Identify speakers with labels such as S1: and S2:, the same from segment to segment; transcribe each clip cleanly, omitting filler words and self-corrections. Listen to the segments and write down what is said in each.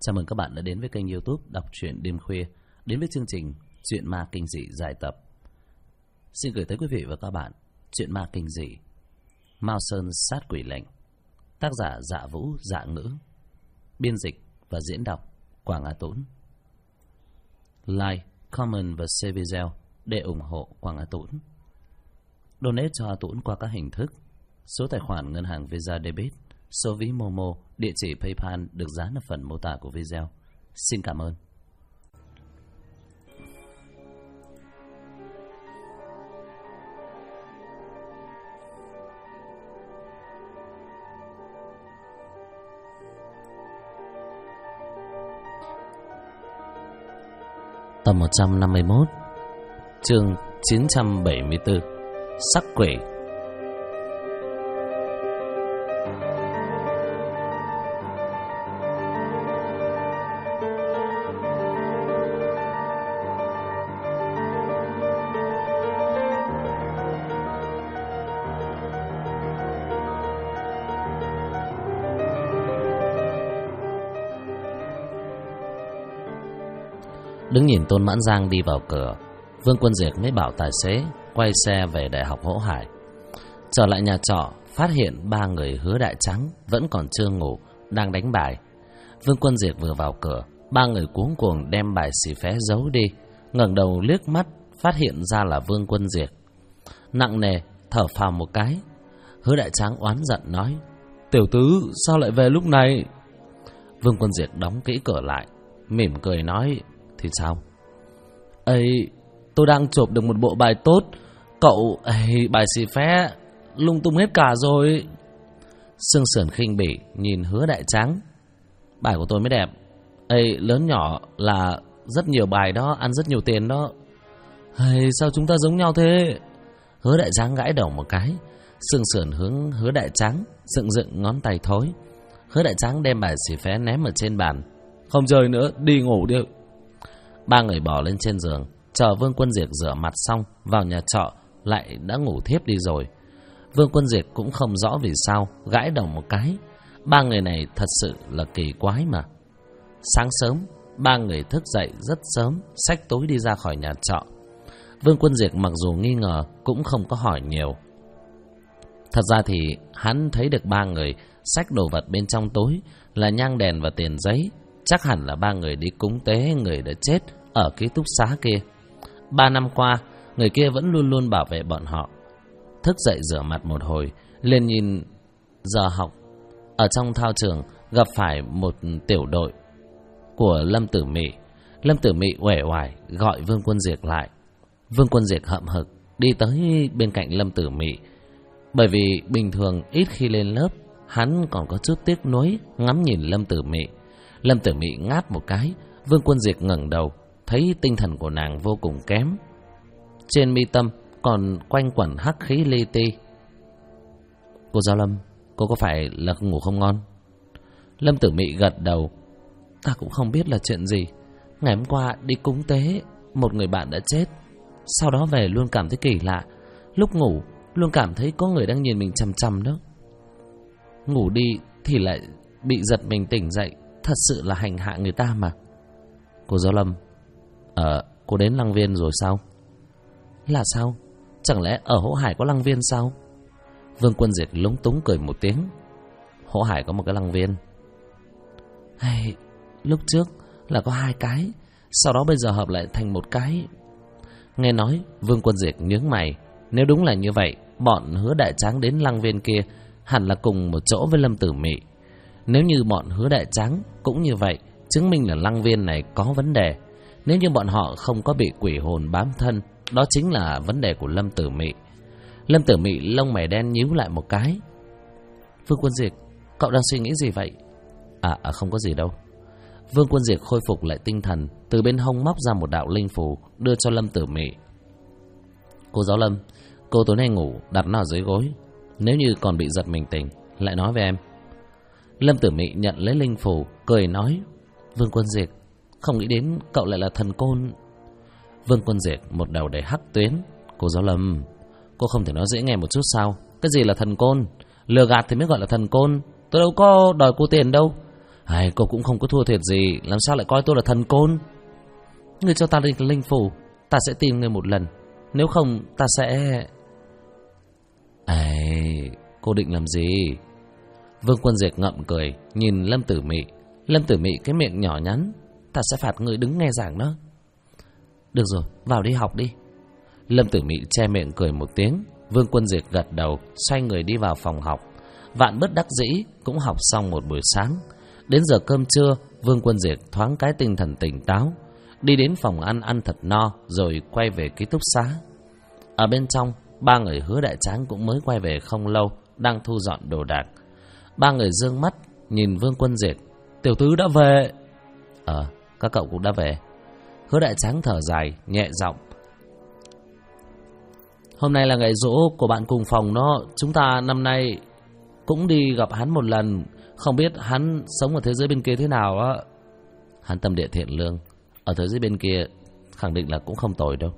S1: Chào mừng các bạn đã đến với kênh YouTube Đọc truyện đêm khuya, đến với chương trình Truyện ma kinh dị dài tập. Xin gửi tới quý vị và các bạn truyện ma kinh dị Mao Sơn sát quỷ lệnh, tác giả Dạ Vũ Dạ Ngữ, biên dịch và diễn đọc Quảng Á Tũng. Like, comment và share video để ủng hộ Quảng Á Tũng. Donate cho A Tũng qua các hình thức: số tài khoản ngân hàng Visa Debit, số ví Momo, địa chỉ PayPal được dán ở phần mô tả của video. Xin cảm ơn. Tập 151, chương 974, sắc quỷ. Đứng nhìn Tôn Mãn Giang đi vào cửa, Vương Quân Diệt mới bảo tài xế quay xe về Đại học Hỗ Hải. Trở lại nhà trọ, phát hiện ba người Hứa Đại Trắng vẫn còn chưa ngủ, đang đánh bài. Vương Quân Diệt vừa vào cửa, ba người cuống cuồng đem bài xì phé giấu đi. Ngẩng đầu liếc mắt, phát hiện ra là Vương Quân Diệt. Nặng nề thở phào một cái. Hứa Đại Trắng oán giận nói: "Tiểu tứ, sao lại về lúc này?" Vương Quân Diệt đóng kỹ cửa lại, mỉm cười nói: "Thì sao?" "Ây, tôi đang chộp được một bộ bài tốt. Cậu, bài xì phé lung tung hết cả rồi." Sương Sườn khinh bỉ nhìn Hứa Đại Trắng: "Bài của tôi mới đẹp. Lớn nhỏ là rất nhiều bài đó, ăn rất nhiều tiền đó." "Sao chúng ta giống nhau thế?" Hứa Đại Trắng gãi đầu một cái. Sương Sườn hướng Hứa Đại Trắng dựng dựng ngón tay thối. Hứa Đại Trắng đem bài xì phé ném ở trên bàn: "Không chơi nữa, đi ngủ đi." Ba người bò lên trên giường, chờ Vương Quân Diệt rửa mặt xong vào nhà trọ lại đã ngủ thiếp đi rồi. Vương Quân Diệt cũng không rõ vì sao, gãi đầu một cái. Ba người này thật sự là kỳ quái mà. Sáng sớm, ba người thức dậy rất sớm, xách túi đi ra khỏi nhà trọ. Vương Quân Diệt mặc dù nghi ngờ cũng không có hỏi nhiều. Thật ra thì hắn thấy được ba người xách đồ vật bên trong túi là nhang đèn và tiền giấy. Chắc hẳn là ba người đi cúng tế người đã chết ở ký túc xá kia. 3 năm qua, người kia vẫn luôn luôn bảo vệ bọn họ. Thức dậy rửa mặt một hồi, liền nhìn giờ học. Ở trong thao trường gặp phải một tiểu đội của Lâm Tử Mị. Lâm Tử Mị uể oải gọi Vương Quân Diệt lại. Vương Quân Diệt hậm hực đi tới bên cạnh Lâm Tử Mị. Bởi vì bình thường ít khi lên lớp, hắn còn có chút tiếc nuối ngắm nhìn Lâm Tử Mị. Lâm Tử Mị ngáp một cái. Vương Quân Diệt ngẩng đầu, thấy tinh thần của nàng vô cùng kém. Trên mi tâm còn quanh quẩn hắc khí li ti. "Cô Giao Lâm, cô có phải là ngủ không ngon?" Lâm Tử Mị gật đầu. "Ta cũng không biết là chuyện gì. Ngày hôm qua đi cúng tế, một người bạn đã chết. Sau đó về luôn cảm thấy kỳ lạ. Lúc ngủ luôn cảm thấy có người đang nhìn mình chằm chằm đó. Ngủ đi thì lại bị giật mình tỉnh dậy. Thật sự là hành hạ người ta mà." "Cô Giao Lâm, cô đến Lăng Viên rồi sao?" "Là sao? Chẳng lẽ ở Hỗ Hải có Lăng Viên sao?" Vương Quân Diệt lúng túng cười một tiếng. "Hỗ Hải có một cái Lăng Viên. Lúc trước là có 2 cái, sau đó bây giờ hợp lại thành một cái." Nghe nói, Vương Quân Diệt nhướng mày. Nếu đúng là như vậy, bọn Hứa Đại Trắng đến Lăng Viên kia hẳn là cùng một chỗ với Lâm Tử Mị. Nếu như bọn Hứa Đại Trắng cũng như vậy, chứng minh là Lăng Viên này có vấn đề. Nếu như bọn họ không có bị quỷ hồn bám thân, đó chính là vấn đề của Lâm Tử Mị. Lâm Tử Mị lông mày đen nhíu lại một cái. "Vương Quân Diệt, cậu đang suy nghĩ gì vậy?" Không có gì đâu." Vương Quân Diệt khôi phục lại tinh thần, từ bên hông móc ra một đạo linh phù đưa cho Lâm Tử Mị. "Cô Giáo Lâm, cô tối nay ngủ đặt nó ở dưới gối. Nếu như còn bị giật mình tỉnh, lại nói với em." Lâm Tử Mị nhận lấy linh phù, cười nói: "Vương Quân Diệt, không nghĩ đến cậu lại là thần côn." Vương Quân Diệt một đầu đầy hắc tuyến. "Cô Giáo Lâm, cô không thể nói dễ nghe một chút sao? Cái gì là thần côn? Lừa gạt thì mới gọi là thần côn. Tôi đâu có đòi cô tiền đâu. Ai, cô cũng không có thua thiệt gì, làm sao lại coi tôi là thần côn? Ngươi cho ta linh phủ, ta sẽ tìm ngươi một lần. Nếu không ta sẽ... Ai, cô định làm gì? Vương Quân Diệt ngậm cười, nhìn Lâm Tử Mị. Lâm Tử Mị cái miệng nhỏ nhắn. Ta sẽ phạt ngươi đứng nghe giảng đó. Được rồi, vào đi học đi. Lâm Tử Mị che miệng cười một tiếng. Vương Quân Diệt gật đầu, xoay người đi vào phòng học. Vạn bất đắc dĩ cũng học xong một buổi sáng. Đến giờ cơm trưa, Vương Quân Diệt thoáng cái tinh thần tỉnh táo, đi đến phòng ăn thật no, rồi quay về ký túc xá. Ở bên trong, ba người Hứa Đại Tráng cũng mới quay về không lâu, đang thu dọn đồ đạc. Ba người dương mắt nhìn Vương Quân Diệt. Tiểu tứ đã về. Các cậu cũng đã về. Hứa Đại Tráng thở dài, nhẹ giọng. Hôm nay là ngày giỗ của bạn cùng phòng đó. Chúng ta năm nay cũng đi gặp hắn một lần. Không biết hắn sống ở thế giới bên kia thế nào á. Hắn tâm địa thiện lương, ở thế giới bên kia khẳng định là cũng không tồi đâu.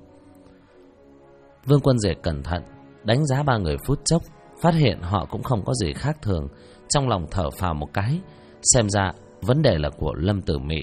S1: Vương Quân Diệt cẩn thận đánh giá ba người phút chốc, phát hiện họ cũng không có gì khác thường. Trong lòng thở phào một cái, xem ra vấn đề là của Lâm Tử Mị.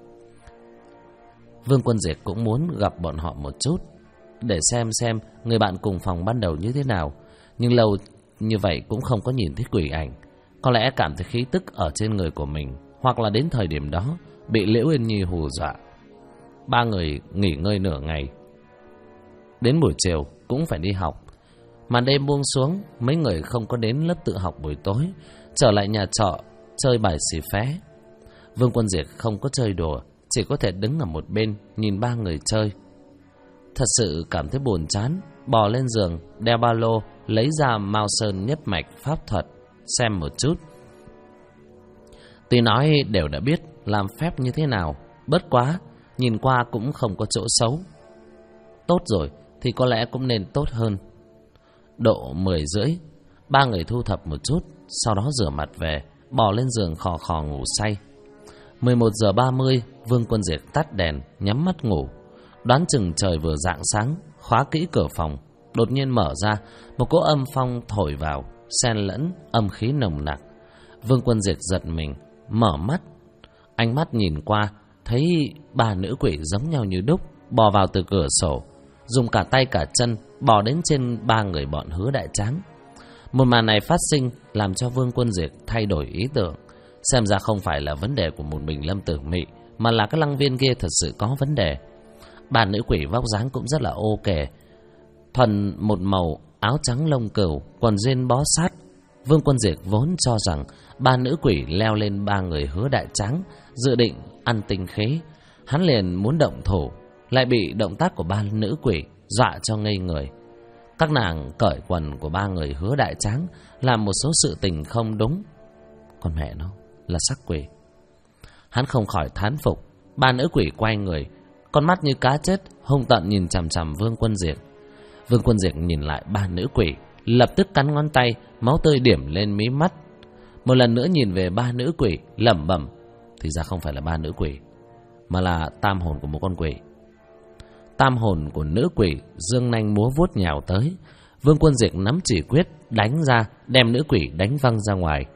S1: Vương Quân Diệt cũng muốn gặp bọn họ một chút, để xem người bạn cùng phòng ban đầu như thế nào. Nhưng lâu như vậy cũng không có nhìn thấy quỷ ảnh. Có lẽ cảm thấy khí tức ở trên người của mình, hoặc là đến thời điểm đó bị Liễu Yên Nhi hù dọa. Ba người nghỉ ngơi nửa ngày. Đến buổi chiều cũng phải đi học. Màn đêm buông xuống, mấy người không có đến lớp tự học buổi tối, trở lại nhà trọ chơi bài xì phé. Vương Quân Diệt không có chơi đùa, chỉ có thể đứng ở một bên nhìn ba người chơi. Thật sự cảm thấy buồn chán, bò lên giường, đeo ba lô, lấy ra Mao Sơn Nhất Mạch pháp thuật xem một chút. Tuy nói đều đã biết làm phép như thế nào, bất quá nhìn qua cũng không có chỗ xấu. Tốt rồi thì có lẽ cũng nên tốt hơn. Độ 10:30, ba người thu thập một chút, sau đó rửa mặt về, bò lên giường khò khò ngủ say. 11:30, Vương Quân Diệt tắt đèn, nhắm mắt ngủ. Đoán chừng trời vừa rạng sáng, khóa kỹ cửa phòng, đột nhiên mở ra, một cỗ âm phong thổi vào, xen lẫn âm khí nồng nặc. Vương Quân Diệt giật mình, mở mắt, ánh mắt nhìn qua, thấy ba nữ quỷ giống nhau như đúc, bò vào từ cửa sổ, dùng cả tay cả chân bò đến trên ba người bọn Hứa Đại Tráng. Một màn này phát sinh làm cho Vương Quân Diệt thay đổi ý tưởng. Xem ra không phải là vấn đề của một mình Lâm Tử Mị, mà là cái lăng viên kia thật sự có vấn đề. Ba nữ quỷ vóc dáng cũng rất là ok, thuần một màu áo trắng lông cừu, quần jean bó sát. Vương Quân Diệt vốn cho rằng ba nữ quỷ leo lên ba người Hứa Đại Tráng, dự định ăn tinh khí. Hắn liền muốn động thủ, lại bị động tác của ba nữ quỷ dọa cho ngây người. Các nàng cởi quần của ba người Hứa Đại Tráng, làm một số sự tình không đúng. Con mẹ nó là sắc quỷ. Hắn không khỏi thán phục. Ba nữ quỷ quay người, con mắt như cá chết, hung tợn nhìn chằm chằm Vương Quân Diệt. Vương Quân Diệt nhìn lại ba nữ quỷ, lập tức cắn ngón tay, máu tươi điểm lên mí mắt. Một lần nữa nhìn về ba nữ quỷ, lẩm bẩm, thì ra không phải là ba nữ quỷ, mà là tam hồn của một con quỷ. Tam hồn của nữ quỷ dương nanh múa vuốt nhào tới. Vương Quân Diệt nắm chỉ quyết đánh ra, đem nữ quỷ đánh văng ra ngoài.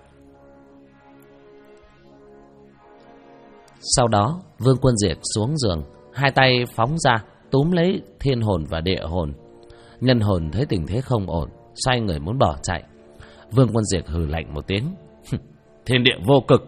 S1: Sau đó Vương Quân Diệt xuống giường, hai tay phóng ra túm lấy thiên hồn và địa hồn. Nhân hồn thấy tình thế không ổn, xoay người muốn bỏ chạy. Vương Quân Diệt hừ lạnh một tiếng, thiên địa vô cực.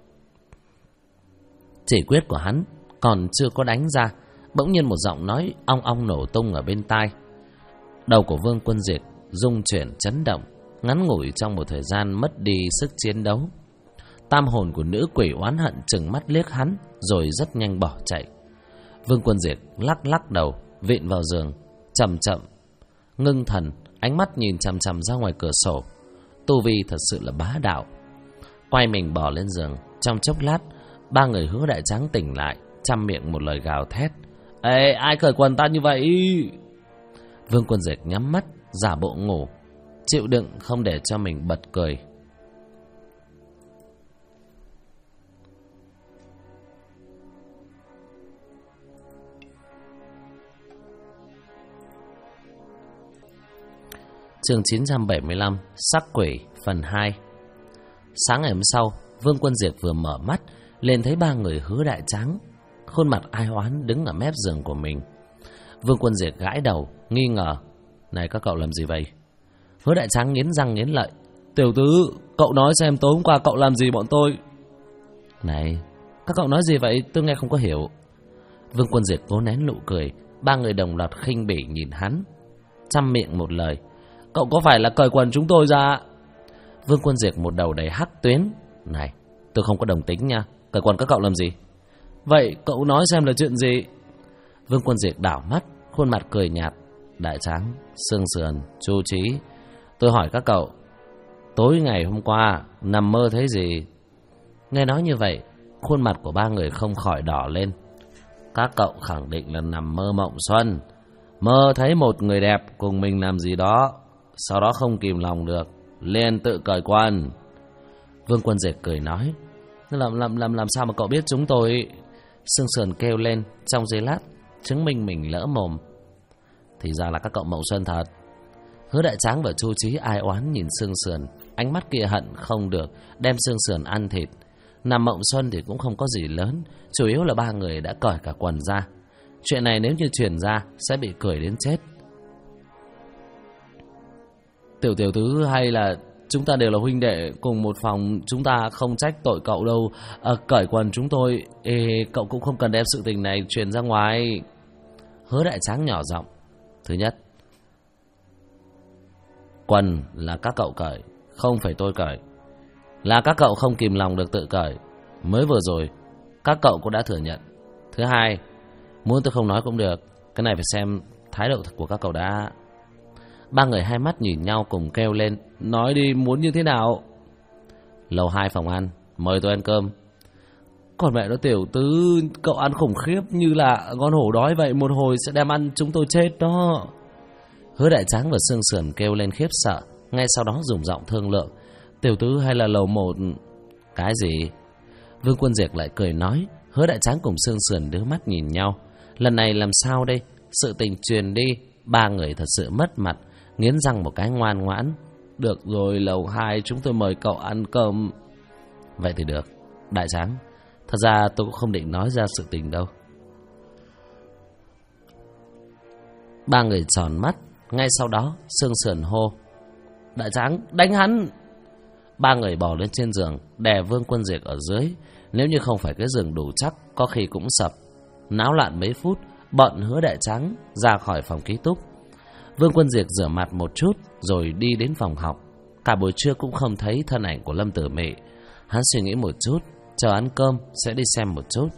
S1: Chỉ quyết của hắn còn chưa có đánh ra, bỗng nhiên một giọng nói ong ong nổ tung ở bên tai. Đầu của Vương Quân Diệt rung chuyển chấn động, ngắn ngủi trong một thời gian mất đi sức chiến đấu. Tam hồn của nữ quỷ oán hận trừng mắt liếc hắn, rồi rất nhanh bỏ chạy. Vương Quân Diệt lắc lắc đầu, vịn vào giường, chậm chậm ngưng thần, ánh mắt nhìn chằm chằm ra ngoài cửa sổ. Tu vi thật sự là bá đạo. Quay mình bò lên giường. Trong chốc lát, ba người Hứa Đại Tráng tỉnh lại, trăm miệng một lời gào thét. Ê, ai cởi quần ta như vậy? Vương Quân Diệt nhắm mắt, giả bộ ngủ, chịu đựng không để cho mình bật cười. Chương 975, Sắc Quỷ phần 2. Sáng ngày hôm sau, Vương Quân Diệt vừa mở mắt liền thấy ba người Hứa Đại Tráng, khuôn mặt ai oán đứng ở mép giường của mình. Vương Quân Diệt gãi đầu, nghi ngờ. Này các cậu làm gì vậy? Hứa Đại Tráng nghiến răng nghiến lợi. Tiểu tứ, cậu nói xem tối hôm qua cậu làm gì bọn tôi? Này, các cậu nói gì vậy? Tôi nghe không có hiểu. Vương Quân Diệt cố nén nụ cười. Ba người đồng loạt khinh bỉ nhìn hắn, chăm miệng một lời. Cậu có phải là cởi quần chúng tôi ra? Vương Quân Diệt một đầu đầy hắc tuyến. Này, tôi không có đồng tính nha. Cởi quần các cậu làm gì? Vậy cậu nói xem là chuyện gì? Vương Quân Diệt đảo mắt, khuôn mặt cười nhạt. Đại Tráng, Sương Sườn, Chu Trí, tôi hỏi các cậu, tối ngày hôm qua nằm mơ thấy gì? Nghe nói như vậy, khuôn mặt của ba người không khỏi đỏ lên. Các cậu khẳng định là nằm mơ mộng xuân, mơ thấy một người đẹp cùng mình làm gì đó, sau đó không kìm lòng được, liền tự cởi quần. Vương Quân Diệt cười nói. Làm sao mà cậu biết chúng tôi? Sương Sườn kêu lên trong giây lát, chứng minh mình lỡ mồm. Thì ra là các cậu mộng xuân thật. Hứa Đại Tráng và Chu Trí ai oán nhìn Sương Sườn, ánh mắt kia hận không được đem Sương Sườn ăn thịt. Nằm mộng xuân thì cũng không có gì lớn, chủ yếu là ba người đã cởi cả quần ra. Chuyện này nếu như truyền ra sẽ bị cười đến chết. Tiểu tứ, hay là chúng ta đều là huynh đệ cùng một phòng, chúng ta không trách tội cậu đâu. Cởi quần chúng tôi, cậu cũng không cần đem sự tình này truyền ra ngoài. Hứa Đại Tráng nhỏ giọng. Thứ nhất, quần là các cậu cởi, không phải tôi cởi. Là các cậu không kìm lòng được tự cởi. Mới vừa rồi các cậu cũng đã thừa nhận. Thứ hai, muốn tôi không nói cũng được, cái này phải xem thái độ của các cậu đã. Ba người hai mắt nhìn nhau cùng kêu lên. Nói đi, muốn như thế nào? Lầu 2 phòng ăn, mời tôi ăn cơm. Còn mẹ nó Tiểu tứ, cậu ăn khủng khiếp như là con hổ đói vậy, một hồi sẽ đem ăn chúng tôi chết đó. Hứa Đại Tráng và Sương Sườn kêu lên khiếp sợ, ngay sau đó dùng giọng thương lượng. Tiểu tứ, hay là lầu 1? Cái gì? Vương Quân Diệt lại cười nói. Hứa Đại Tráng cùng Sương Sườn đưa mắt nhìn nhau. Lần này làm sao đây? Sự tình truyền đi, ba người thật sự mất mặt, nghiến răng một cái ngoan ngoãn. Được rồi, lầu 2 chúng tôi mời cậu ăn cơm. Vậy thì được. Đại Tráng, thật ra tôi cũng không định nói ra sự tình đâu. Ba người tròn mắt. Ngay sau đó Sương Sườn hô. Đại Tráng, đánh hắn! Ba người bò lên trên giường, đè Vương Quân Diệt ở dưới. Nếu như không phải cái giường đủ chắc, có khi cũng sập. Náo loạn mấy phút, bọn Hứa Đại Tráng ra khỏi phòng ký túc. Vương Quân Diệt rửa mặt một chút rồi đi đến phòng học. Cả buổi trưa cũng không thấy thân ảnh của Lâm Tử Mị. Hắn suy nghĩ một chút, chờ ăn cơm sẽ đi xem một chút.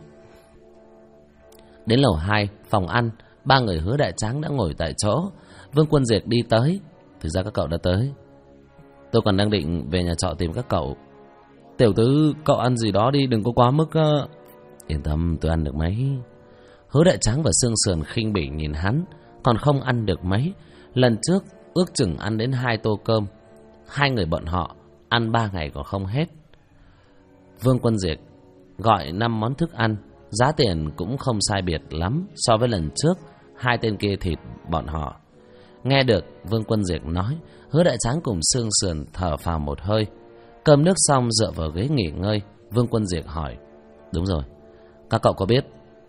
S1: Đến lầu 2 phòng ăn, ba người Hứa Đại Tráng đã ngồi tại chỗ. Vương Quân Diệt đi tới. Thực ra các cậu đã tới, tôi còn đang định về nhà trọ tìm các cậu. Tiểu tứ, cậu ăn gì đó đi, đừng có quá mức. Yên tâm, tôi ăn được mấy. Hứa Đại Tráng và Sương Sườn khinh bỉ nhìn hắn. Còn không ăn được mấy. Lần trước ước chừng ăn đến 2 tô cơm. Hai người bọn họ ăn 3 ngày còn không hết. Vương Quân Diệt gọi 5 món thức ăn, giá tiền cũng không sai biệt lắm so với lần trước 2 tên kia thịt bọn họ. Nghe được Vương Quân Diệt nói, Hứa Đại Tráng cùng Sương Sườn thở phào một hơi. Cơm nước xong dựa vào ghế nghỉ ngơi, Vương Quân Diệt hỏi. Đúng rồi, các cậu có biết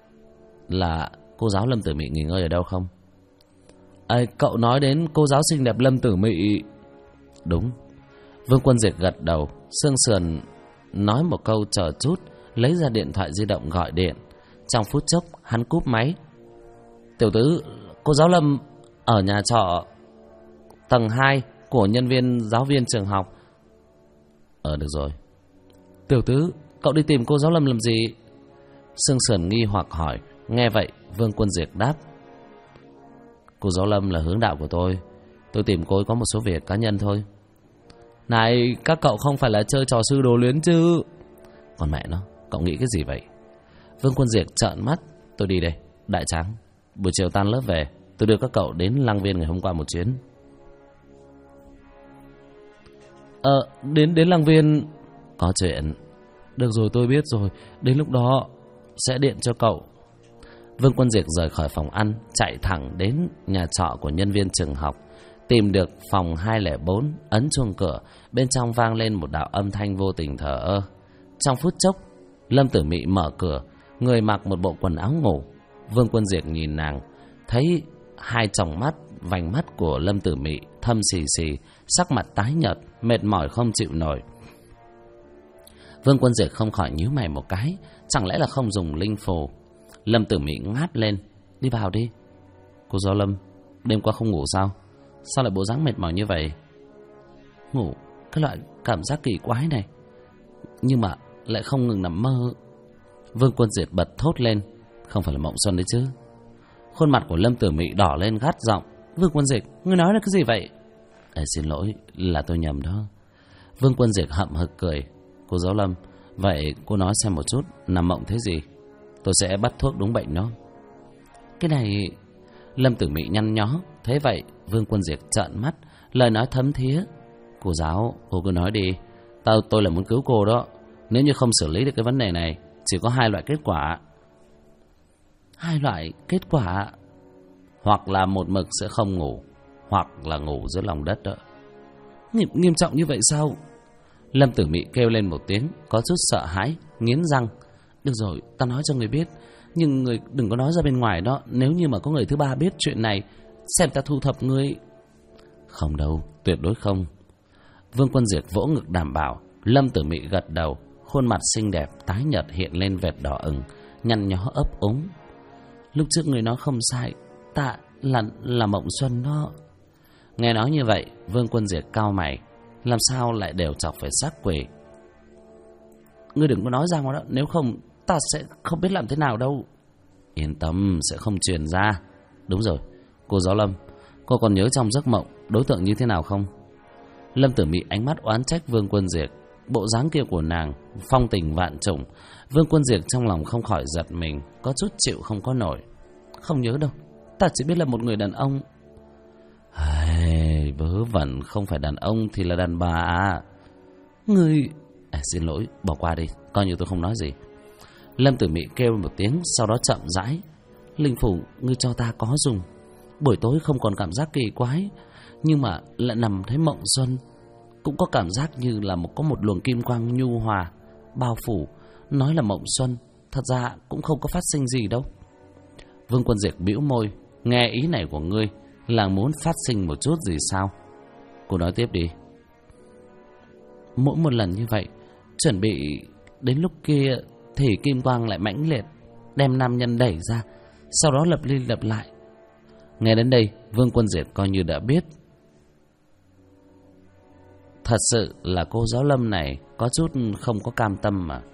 S1: là cô giáo Lâm Tử Mị nghỉ ngơi ở đâu không? Cậu nói đến cô giáo xinh đẹp Lâm Tử Mị. Đúng. Vương Quân Diệt gật đầu. Sương Sườn nói một câu chờ chút, lấy ra điện thoại di động gọi điện. Trong phút chốc hắn cúp máy. Tiểu tứ, cô giáo Lâm ở nhà trọ tầng 2 của nhân viên giáo viên trường học. Được rồi. Tiểu tứ, cậu đi tìm cô giáo Lâm làm gì? Sương Sườn nghi hoặc hỏi. Nghe vậy Vương Quân Diệt đáp. Cô giáo Lâm là hướng đạo của tôi tìm cô ấy có một số việc cá nhân thôi. Này, các cậu không phải là chơi trò sư đồ luyến chứ? Còn mẹ nó, cậu nghĩ cái gì vậy? Vương Quân Diệt trợn mắt. Tôi đi đây. Đại Tráng, buổi chiều tan lớp về, tôi đưa các cậu đến Lăng Viên ngày hôm qua một chuyến. Đến Lăng Viên có chuyện. Được rồi, tôi biết rồi, đến lúc đó sẽ điện cho cậu. Vương Quân Diệt rời khỏi phòng ăn, chạy thẳng đến nhà trọ của nhân viên trường học. Tìm được phòng 204, ấn chuông cửa. Bên trong vang lên một đạo âm thanh vô tình thờ ơ. Trong phút chốc, Lâm Tử Mị mở cửa, người mặc một bộ quần áo ngủ. Vương Quân Diệt nhìn nàng, thấy hai tròng mắt, vành mắt của Lâm Tử Mị thâm xì xì, sắc mặt tái nhợt, mệt mỏi không chịu nổi. Vương Quân Diệt không khỏi nhíu mày một cái, chẳng lẽ là không dùng linh phù? Lâm Tử Mị ngáp lên, đi vào đi. Cô Gió Lâm, đêm qua không ngủ sao? Sao lại bộ dáng mệt mỏi như vậy? Ngủ, cái loại cảm giác kỳ quái này, nhưng mà lại không ngừng nằm mơ. Vương Quân Diệt bật thốt lên, không phải là mộng xuân đấy chứ? Khuôn mặt của Lâm Tử Mị đỏ lên gắt giọng, Vương Quân Diệt, ngươi nói là cái gì vậy? Xin lỗi, là tôi nhầm đó. Vương Quân Diệt hậm hực cười, cô Giáo Lâm, vậy cô nói xem một chút, nằm mộng thế gì? Tôi sẽ bắt thuốc đúng bệnh đó. Cái này... Lâm Tử Mị nhăn nhó, thế vậy Vương Quân Diệt trợn mắt, lời nói thấm thía. Cô giáo, cô cứ nói đi, tôi là muốn cứu cô đó. Nếu như không xử lý được cái vấn đề này, chỉ có hai loại kết quả. Hai loại kết quả? Hoặc là một mực sẽ không ngủ, hoặc là ngủ dưới lòng đất đó. Nghiêm trọng như vậy sao? Lâm Tử Mị kêu lên một tiếng, có chút sợ hãi, nghiến răng. Được rồi, ta nói cho người biết, nhưng người đừng có nói ra bên ngoài đó. Nếu như mà có người thứ ba biết chuyện này, xem ta thu thập ngươi. Không đâu, tuyệt đối không. Vương Quân Diệt vỗ ngực đảm bảo. Lâm Tử Mị gật đầu, khuôn mặt xinh đẹp tái nhợt hiện lên vệt đỏ ửng, nhăn nhó ấp úng. Lúc trước người nói không sai, ta là Mộng Xuân đó. Nghe nói như vậy, Vương Quân Diệt cau mày, làm sao lại đều chọc phải xác quỷ? Ngươi đừng có nói ra ngoài đó, nếu không ta sẽ không biết làm thế nào đâu. Yên tâm, sẽ không truyền ra. Đúng rồi, cô Giáo Lâm, cô còn nhớ trong giấc mộng đối tượng như thế nào không? Lâm Tử Mị ánh mắt oán trách Vương Quân Diệt. Bộ dáng kia của nàng phong tình vạn trùng. Vương Quân Diệt trong lòng không khỏi giật mình, có chút chịu không có nổi. Không nhớ đâu, ta chỉ biết là một người đàn ông. Vớ vẩn, không phải đàn ông thì là đàn bà à? Ngươi... xin lỗi, bỏ qua đi, coi như tôi không nói gì. Lâm Tử Mị kêu một tiếng, sau đó chậm rãi. Linh phủ ngươi cho ta có dùng. Buổi tối không còn cảm giác kỳ quái, nhưng mà lại nằm thấy mộng xuân. Cũng có cảm giác như là có một luồng kim quang nhu hòa bao phủ. Nói là mộng xuân, thật ra cũng không có phát sinh gì đâu. Vương Quân Diệt bĩu môi, nghe ý này của ngươi là muốn phát sinh một chút gì sao? Cô nói tiếp đi. Mỗi một lần như vậy, chuẩn bị đến lúc kia thì kim quang lại mãnh liệt, đem nam nhân đẩy ra, sau đó lặp đi lặp lại. Nghe đến đây, Vương Quân Diệt coi như đã biết. Thật sự là cô Giáo Lâm này có chút không có cam tâm mà.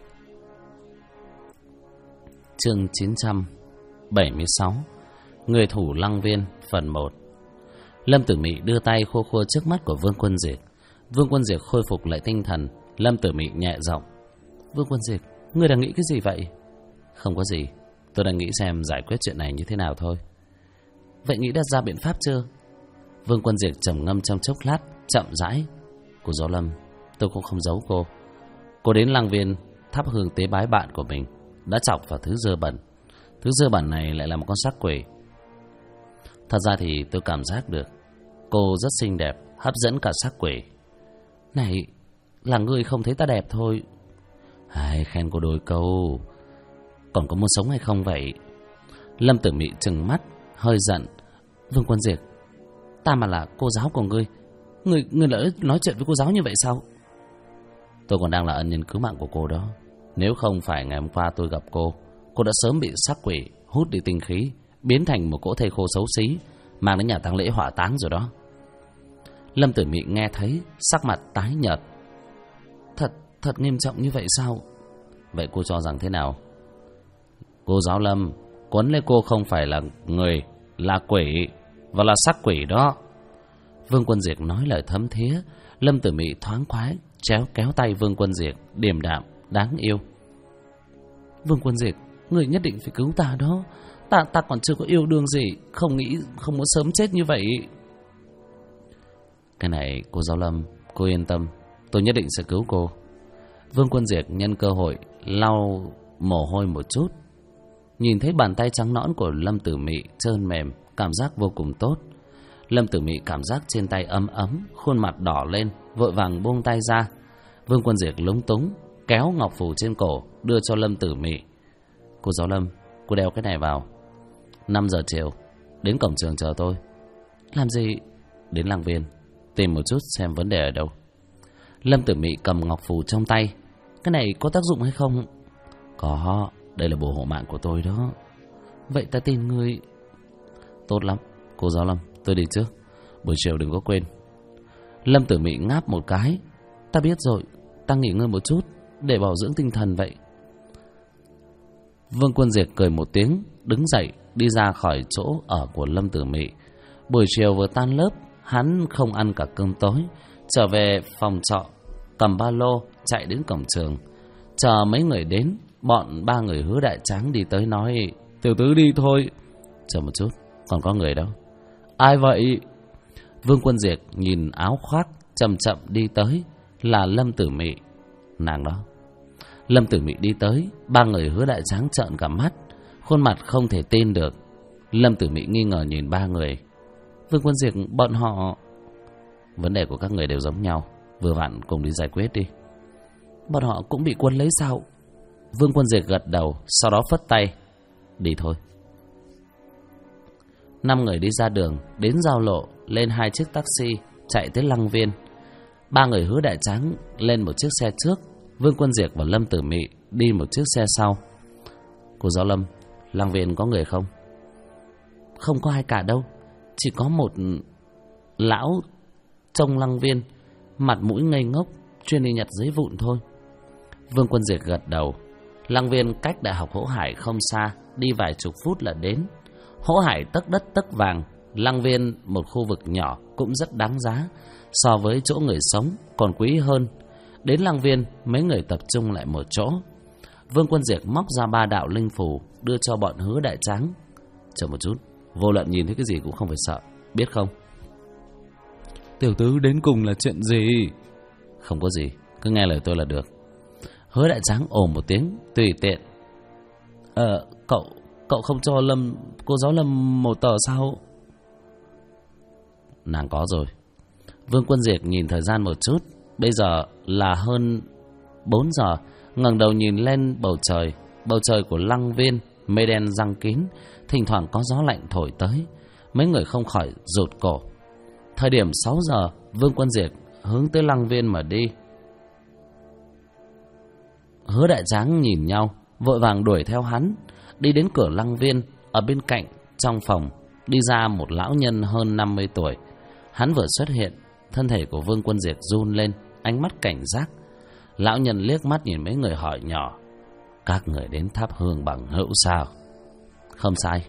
S1: Chương 976, Người thủ Lăng Viên, phần 1. Lâm Tử Mị đưa tay khua khua trước mắt của Vương Quân Diệt. Vương Quân Diệt khôi phục lại tinh thần. Lâm Tử Mị nhẹ giọng, Vương Quân Diệt, ngươi đang nghĩ cái gì vậy? Không có gì, tôi đang nghĩ xem giải quyết chuyện này như thế nào thôi. Vậy nghĩ đã ra biện pháp chưa? Vương Quân Diệt trầm ngâm trong chốc lát, chậm rãi. Cô Giáo Lâm, tôi cũng không giấu cô. Cô đến Lăng Viên thắp hương tế bái bạn của mình, đã chọc vào thứ dơ bẩn. Thứ dơ bẩn này lại là một con xác quỷ. Thật ra thì tôi cảm giác được cô rất xinh đẹp, hấp dẫn cả xác quỷ. Này, là ngươi không thấy ta đẹp thôi. Khen cô đôi câu. Còn có muốn sống hay không vậy? Lâm Tử Mị trừng mắt, hơi giận. Vương Quân Diệt, ta mà là cô giáo của ngươi, ngươi lỡ nói chuyện với cô giáo như vậy sao? Tôi còn đang là ân nhân cứu mạng của cô đó. Nếu không phải ngày hôm qua tôi gặp cô đã sớm bị xác quỷ hút đi tinh khí, biến thành một cỗ thây khô xấu xí, mang đến nhà tang lễ hỏa táng rồi đó. Lâm Tử Mị nghe thấy, sắc mặt tái nhợt. Thật nghiêm trọng như vậy sao? Vậy cô cho rằng thế nào? Cô Giáo Lâm, quấn lấy cô không phải là người, là quỷ, và là xác quỷ đó. Vương Quân Diệt nói lời thấm thía. Lâm Tử Mị thoáng khoái kéo tay Vương Quân Diệt, điềm đạm, đáng yêu. Vương Quân Diệt, người nhất định phải cứu ta đó. Ta còn chưa có yêu đương gì, không muốn sớm chết như vậy. Cái này cô Giáo Lâm, cô yên tâm, tôi nhất định sẽ cứu cô. Vương Quân Diệt nhân cơ hội lau mồ hôi một chút. Nhìn thấy bàn tay trắng nõn của Lâm Tử Mị trơn mềm, cảm giác vô cùng tốt. Lâm Tử Mị cảm giác trên tay ấm ấm, khuôn mặt đỏ lên, vội vàng buông tay ra. Vương Quân Diệt lúng túng, kéo ngọc phù trên cổ đưa cho Lâm Tử Mị. Cô giáo Lâm, cô đeo cái này vào. 5 giờ chiều đến cổng trường chờ tôi. Làm gì? Đến Lăng Viên tìm một chút xem vấn đề ở đâu. Lâm Tử Mị cầm ngọc phù trong tay. Cái này có tác dụng hay không? Có, đây là bùa hộ mạng của tôi đó. Vậy ta tin ngươi. Tốt lắm, cô giáo Lâm, tôi đi trước. Buổi chiều đừng có quên. Lâm Tử Mị ngáp một cái. Ta biết rồi, ta nghỉ ngơi một chút để bảo dưỡng tinh thần vậy. Vương Quân Diệt cười một tiếng, đứng dậy đi ra khỏi chỗ ở của Lâm Tử Mị. Buổi chiều vừa tan lớp, hắn không ăn cả cơm tối, trở về phòng trọ, cầm ba lô chạy đến cổng trường. Chờ mấy người đến, bọn 3 người Hứa Đại Tráng đi tới nói: Tiểu tứ đi thôi. Chờ một chút, còn có người đâu. Ai vậy? Vương Quân Diệt nhìn áo khoác chậm chậm đi tới, là Lâm Tử Mị. Nàng đó. Lâm Tử Mị đi tới, 3 người Hứa Đại Tráng trợn cả mắt, khuôn mặt không thể tin được. Lâm Tử Mị nghi ngờ nhìn 3 người. Vương Quân Diệt, bọn họ... Vấn đề của các người đều giống nhau, vừa vặn cùng đi giải quyết đi. Bọn họ cũng bị quân lấy sao? Vương Quân Diệt gật đầu, sau đó phất tay. Đi thôi. 5 người đi ra đường, đến giao lộ, lên 2 chiếc taxi, chạy tới Lăng Viên. 3 người Hứa Đại Tráng lên một chiếc xe trước, Vương Quân Diệt và Lâm Tử Mị đi một chiếc xe sau. Cô giáo Lâm, Lăng Viên có người không? Không có ai cả đâu, chỉ có một lão trông Lăng Viên, mặt mũi ngây ngốc, chuyên đi nhặt giấy vụn thôi. Vương Quân Diệt gật đầu. Lăng Viên cách Đại học Hỗ Hải không xa, đi vài chục phút là đến. Hỗ Hải tấc đất tấc vàng, Lăng Viên một khu vực nhỏ cũng rất đáng giá, so với chỗ người sống còn quý hơn. Đến Lăng Viên, mấy người tập trung lại một chỗ. Vương Quân Diệt móc ra 3 đạo linh phù đưa cho bọn Hứa Đại Tráng. Chờ một chút, vô luận nhìn thấy cái gì cũng không phải sợ, biết không? Tiểu tứ đến cùng là chuyện gì? Không có gì, cứ nghe lời tôi là được. Hứa Đại Tráng ồ một tiếng, tùy tiện. Cậu không cho cô giáo Lâm một tờ sao? Nàng có rồi. Vương Quân Diệt nhìn thời gian một chút, bây giờ là hơn 4 giờ, ngẩng đầu nhìn lên bầu trời. Bầu trời của Lăng Viên mây đen giăng kín, thỉnh thoảng có gió lạnh thổi tới. Mấy người không khỏi rụt cổ. Thời điểm 6 giờ, Vương Quân Diệt hướng tới Lăng Viên mà đi. Hứa Đại Tráng nhìn nhau, vội vàng đuổi theo hắn. Đi đến cửa Lăng Viên, ở bên cạnh, trong phòng, đi ra một lão nhân hơn 50 tuổi. Hắn vừa xuất hiện, thân thể của Vương Quân Diệt run lên, ánh mắt cảnh giác. Lão nhân liếc mắt nhìn mấy người hỏi nhỏ: Các người đến thắp hương bằng hữu sao? Không sai.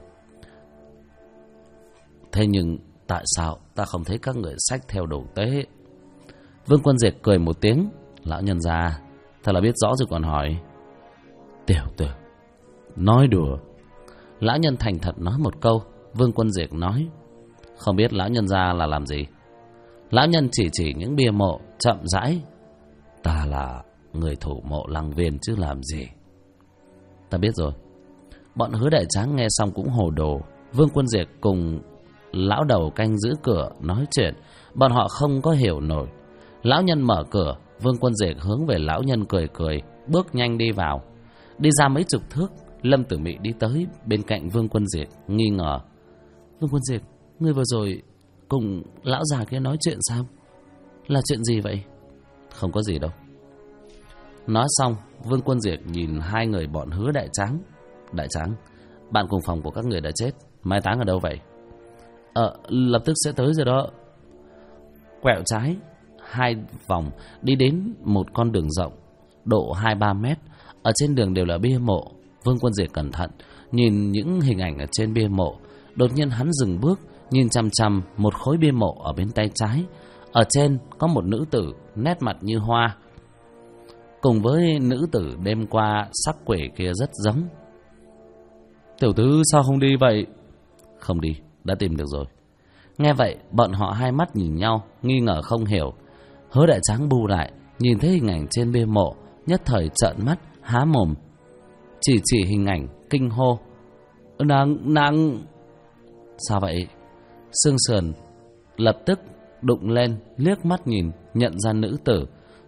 S1: Thế nhưng tại sao ta không thấy các người xách theo đồ tế? Vương Quân Diệt cười một tiếng. Lão nhân già, thật là biết rõ rồi còn hỏi. Tiểu tử, nói đùa. Lão nhân thành thật nói một câu. Vương Quân Diệt nói: Không biết lão nhân già là làm gì? Lão nhân chỉ những bia mộ, chậm rãi: Ta là người thủ mộ Lăng Viên chứ làm gì. Ta biết rồi. Bọn Hứa Đại Tráng nghe xong cũng hồ đồ. Vương Quân Diệt cùng lão đầu canh giữ cửa nói chuyện, bọn họ không có hiểu nổi. Lão nhân mở cửa, Vương Quân Diệt hướng về lão nhân cười cười, bước nhanh đi vào. Đi ra mấy chục thước, Lâm Tử Mị đi tới bên cạnh Vương Quân Diệt, nghi ngờ: Vương Quân Diệt, ngươi vừa rồi cùng lão già kia nói chuyện sao? Là chuyện gì vậy? Không có gì đâu. Nói xong, Vương Quân Diệt nhìn 2 người bọn Hứa Đại Tráng. Đại Tráng, bạn cùng phòng của các người đã chết, mai táng ở đâu vậy? Lập tức sẽ tới rồi đó. Quẹo trái 2 vòng, đi đến một con đường rộng, độ 2-3 mét. Ở trên đường đều là bia mộ. Vương Quân Diệt cẩn thận nhìn những hình ảnh ở trên bia mộ. Đột nhiên hắn dừng bước, nhìn chằm chằm một khối bia mộ ở bên tay trái. Ở trên có một nữ tử, nét mặt như hoa, cùng với nữ tử đêm qua sắc quỷ kia rất giống. Tiểu tứ sao không đi vậy? Không đi, đã tìm được rồi. Nghe vậy, bọn họ hai mắt nhìn nhau, nghi ngờ không hiểu. Hứa Đại Tráng bu lại, nhìn thấy hình ảnh trên bia mộ, nhất thời trợn mắt, há mồm, chỉ hình ảnh, kinh hô: Nàng... Sao vậy? Xương sườn lập tức đụng lên, liếc mắt nhìn, nhận ra nữ tử.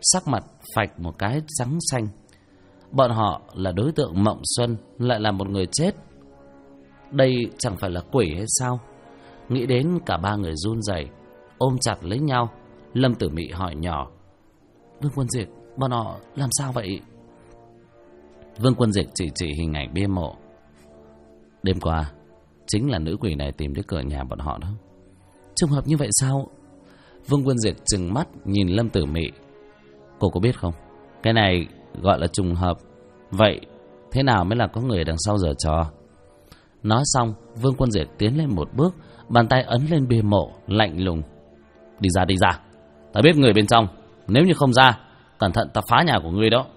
S1: sắc mặt phạch một cái trắng xanh. Bọn họ là đối tượng Mộng Xuân, lại là một người chết. Đây chẳng phải là quỷ hay sao? Nghĩ đến, cả ba người run rẩy, ôm chặt lấy nhau. Lâm Tử Mị hỏi nhỏ: Vương Quân Diệt, bọn họ làm sao vậy? Vương Quân Diệt chỉ hình ảnh bia mộ. Đêm qua chính là nữ quỷ này tìm đến cửa nhà bọn họ đó. Trùng hợp như vậy sao? Vương Quân Diệt trừng mắt nhìn Lâm Tử Mị. Cô có biết không, cái này gọi là trùng hợp. Vậy thế nào mới là có người đằng sau giở trò? Nói xong, Vương Quân Diệt tiến lên một bước, bàn tay ấn lên bia mộ, lạnh lùng: Đi ra, đi ra. Ta biết người bên trong. Nếu như không ra, cẩn thận ta phá nhà của ngươi đó.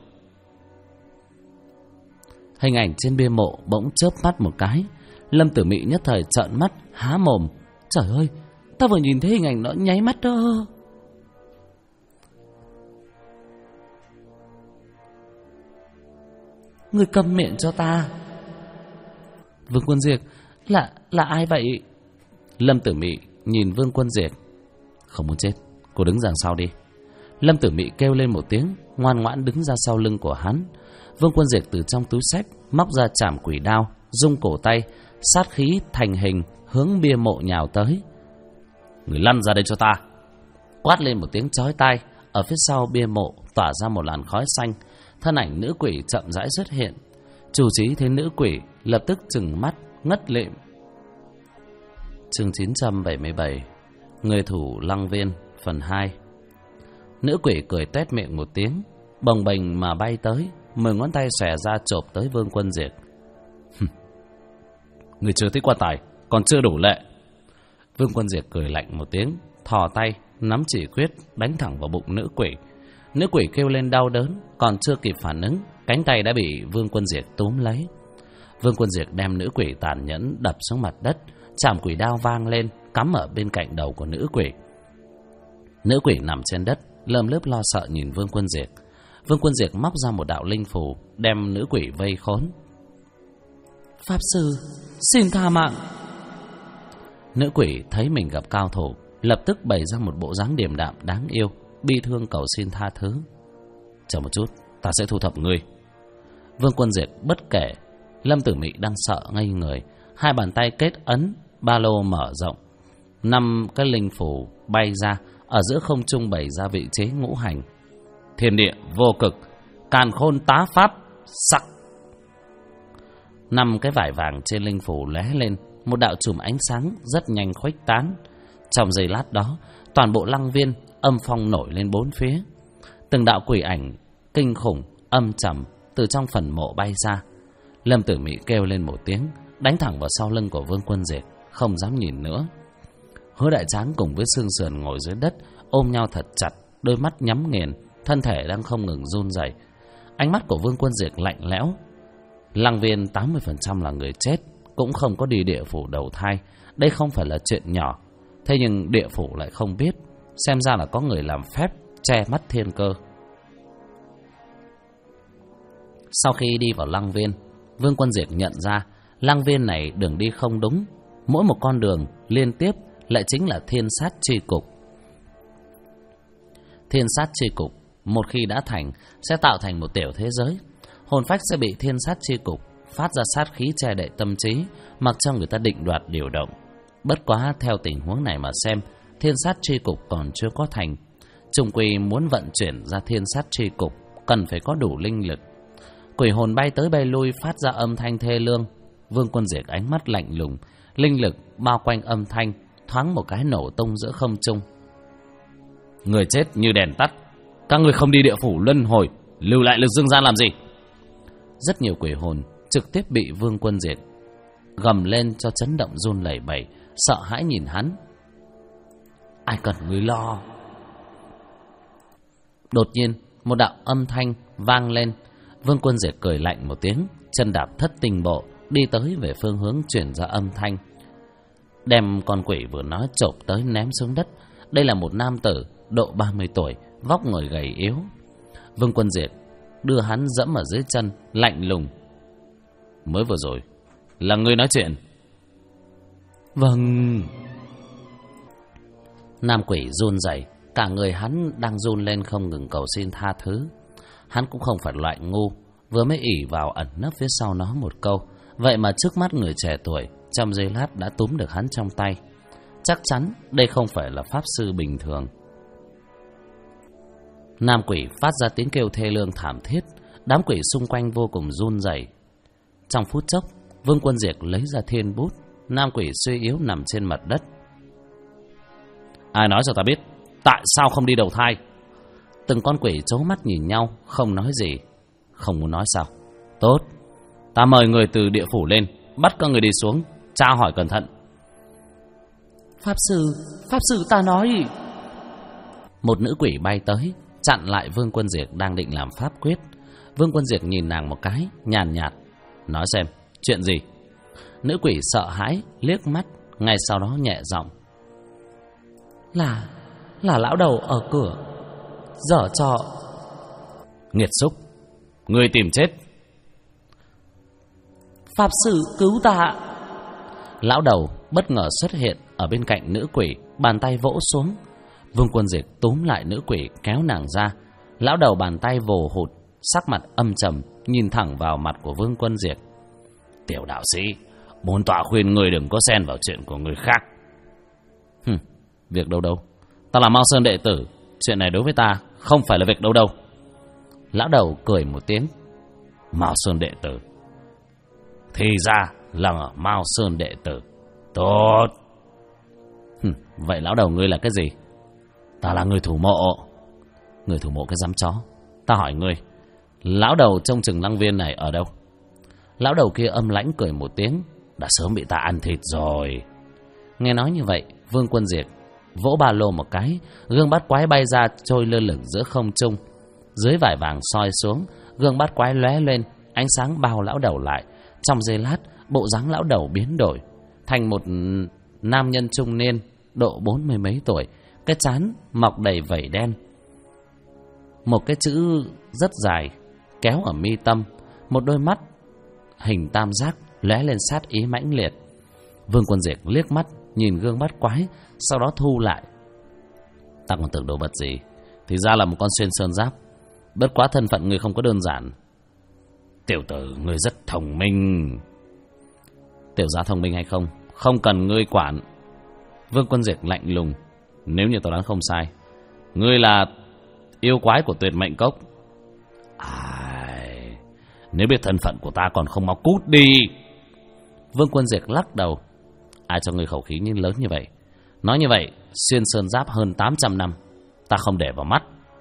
S1: Hình ảnh trên bia mộ bỗng chớp mắt một cái. Lâm Tử Mị nhất thời trợn mắt há mồm. Trời ơi, ta vừa nhìn thấy hình ảnh nó nháy mắt đó. Ngươi câm miệng cho ta. Vương Quân Diệt, là ai vậy? Lâm Tử Mị nhìn Vương Quân Diệt. Không muốn chết, cô đứng đằng sau đi. Lâm Tử Mị kêu lên một tiếng, ngoan ngoãn đứng ra sau lưng của hắn. Vương Quân Diệt từ trong túi xách móc ra trảm quỷ đao, rung cổ tay, sát khí thành hình hướng bia mộ nhào tới. Người lăn ra đây cho ta. Quát lên một tiếng chói tai. Ở phía sau bia mộ tỏa ra một làn khói xanh. Thân ảnh nữ quỷ chậm rãi xuất hiện. Chủ trí thấy nữ quỷ lập tức trừng mắt ngất lịm. Chương 977, Người thủ Lăng Viên, phần 2. Nữ quỷ cười tuét miệng một tiếng, bồng bềnh mà bay tới, 10 ngón tay xòe ra chộp tới Vương Quân Diệt. Người chưa thấy quan tài, còn chưa đủ lệ. Vương Quân Diệt cười lạnh một tiếng, thò tay nắm chỉ quyết đánh thẳng vào bụng nữ quỷ. Nữ quỷ kêu lên đau đớn, còn chưa kịp phản ứng, cánh tay đã bị Vương Quân Diệt túm lấy. Vương Quân Diệt đem nữ quỷ tàn nhẫn đập xuống mặt đất, trảm quỷ đao vang lên, cắm ở bên cạnh đầu của nữ quỷ. Nữ quỷ nằm trên đất, lơm lớp lo sợ nhìn Vương Quân Diệt. Vương Quân Diệt móc ra một đạo linh phù, đem nữ quỷ vây khốn. Pháp sư, xin tha mạng. Nữ quỷ thấy mình gặp cao thủ, lập tức bày ra một bộ dáng điềm đạm đáng yêu, bi thương cầu xin tha thứ. Chờ một chút, ta sẽ thu thập ngươi. Vương Quân Diệt bất kể. Lâm Tử Mị đang sợ ngây người, hai bàn tay kết ấn, ba lô mở rộng, 5 cái linh phù bay ra, ở giữa không trung bày ra vị trí ngũ hành: thiên địa vô cực, càn khôn tá pháp, sắc. 5 cái vải vàng trên linh phù lóe lên, một đạo chùm ánh sáng rất nhanh khuếch tán. Trong giây lát đó, toàn bộ Lăng Viên âm phong nổi lên bốn phía. Từng đạo quỷ ảnh kinh khủng âm trầm từ trong phần mộ bay ra. Lâm Tử Mị kêu lên một tiếng, đánh thẳng vào sau lưng của Vương Quân Diệt, không dám nhìn nữa. Hứa Đại Tráng cùng với Sương Sườn ngồi dưới đất, ôm nhau thật chặt, đôi mắt nhắm nghiền, thân thể đang không ngừng run rẩy. Ánh mắt của Vương Quân Diệt lạnh lẽo. Lăng Viên 80% là người chết, cũng không có đi địa phủ đầu thai. Đây không phải là chuyện nhỏ. Thế nhưng địa phủ lại không biết, xem ra là có người làm phép che mắt thiên cơ. Sau khi đi vào Lăng Viên, Vương Quân Diệt nhận ra Lăng Viên này đường đi không đúng. Mỗi một con đường liên tiếp lại chính là thiên sát chi cục. Thiên sát chi cục một khi đã thành sẽ tạo thành một tiểu thế giới. Hồn phách sẽ bị thiên sát chi cục phát ra sát khí che đậy tâm trí, mặc cho người ta định đoạt điều động. Bất quá theo tình huống này mà xem, thiên sát chi cục còn chưa có thành. Chung quy muốn vận chuyển ra thiên sát chi cục cần phải có đủ linh lực. Quỷ hồn bay tới bay lui phát ra âm thanh thê lương. Vương Quân Diệt ánh mắt lạnh lùng, linh lực bao quanh âm thanh, thoáng một cái nổ tung giữa không trung. Người chết như đèn tắt, các người không đi địa phủ luân hồi, lưu lại lực dương gian làm gì? Rất nhiều quỷ hồn trực tiếp bị Vương Quân Diệt gầm lên cho chấn động run lẩy bẩy, sợ hãi nhìn hắn. Ai cần người lo? Đột nhiên một đạo âm thanh vang lên. Vương Quân Diệt cười lạnh một tiếng, chân đạp thất tinh bộ đi tới về phương hướng chuyển ra âm thanh, đem con quỷ vừa nói chộp tới ném xuống đất. Đây là một nam tử độ 30 tuổi, vóc người gầy yếu. Vương Quân Diệt đưa hắn dẫm ở dưới chân, lạnh lùng: Mới vừa rồi là ngươi nói chuyện? Vâng. Nam quỷ run rẩy, Cả người hắn đang run lên không ngừng cầu xin tha thứ. Hắn cũng không phải loại ngu, vừa mới ỷ vào ẩn nấp phía sau nó một câu, vậy mà trước mắt người trẻ tuổi trong giây lát đã túm được hắn trong tay. Chắc chắn đây không phải là pháp sư bình thường. Nam quỷ phát ra tiếng kêu thê lương thảm thiết. Đám quỷ xung quanh vô cùng run rẩy. Trong phút chốc, Vương Quân Diệt lấy ra thiên bút. Nam quỷ suy yếu nằm trên mặt đất. Ai nói cho ta biết tại sao không đi đầu thai? Từng con quỷ trố mắt nhìn nhau, không nói gì. Không muốn nói sao? Tốt, ta mời người từ địa phủ lên, bắt các người đi xuống, tra hỏi cẩn thận. Pháp sư ta nói. Một nữ quỷ bay tới, chặn lại Vương Quân Diệt đang định làm pháp quyết. Vương Quân Diệt nhìn nàng một cái, nhàn nhạt, nói xem, chuyện gì? Nữ quỷ sợ hãi, liếc mắt, ngay sau đó nhẹ giọng. Là lão đầu ở cửa, giở trò. Nghiệt xúc, người tìm chết. Pháp sư cứu ta. Lão đầu bất ngờ xuất hiện ở bên cạnh nữ quỷ, bàn tay vỗ xuống. Vương Quân Diệt túm lại nữ quỷ, kéo nàng ra. Lão đầu bàn tay vồ hụt, sắc mặt âm trầm, nhìn thẳng vào mặt của Vương Quân Diệt. Tiểu đạo sĩ, bổn tọa khuyên người đừng có xen vào chuyện của người khác. Việc đâu đâu, ta là Mao Sơn đệ tử, chuyện này đối với ta không phải là việc đâu đâu. Lão đầu cười một tiếng. Mao Sơn đệ tử, thì ra là Mao Sơn đệ tử. Tốt. Vậy lão đầu ngươi là cái gì? Ta là người thủ mộ. Người thủ mộ cái dám chó. Ta hỏi ngươi, lão đầu trong Trừng Lăng Viên này ở đâu? Lão đầu kia âm lãnh cười một tiếng. Đã sớm bị ta ăn thịt rồi. Nghe nói như vậy, Vương Quân Diệt vỗ ba lô một cái, gương bát quái bay ra trôi lơ lửng giữa không trung. Dưới vải vàng soi xuống, gương bát quái lóe lên, ánh sáng bao lão đầu lại. Trong giây lát, bộ dáng lão đầu biến đổi thành một nam nhân trung niên, độ 40 mấy tuổi, cái trán mọc đầy vảy đen. Một cái chữ rất dài kéo ở mi tâm, một đôi mắt hình tam giác lóe lên sát ý mãnh liệt. Vương Quân Diệt liếc mắt nhìn gương bát quái, sau đó thu lại. Ta còn tưởng đồ vật gì, thì ra là một con xuyên sơn giáp. Bất quá thân phận người không có đơn giản. Tiểu tử, người rất thông minh. Tiểu gia thông minh hay không, không cần ngươi quản. Vương Quân Diệt lạnh lùng. Nếu như tao đoán không sai, ngươi là yêu quái của Tuyệt Mệnh Cốc. Ai, nếu biết thân phận của ta còn không mau cút đi. Vương Quân Diệt lắc đầu. Ai cho ngươi khẩu khí như lớn như vậy? Nói như vậy, xuyên sơn giáp hơn 800 năm, ta không để vào mắt.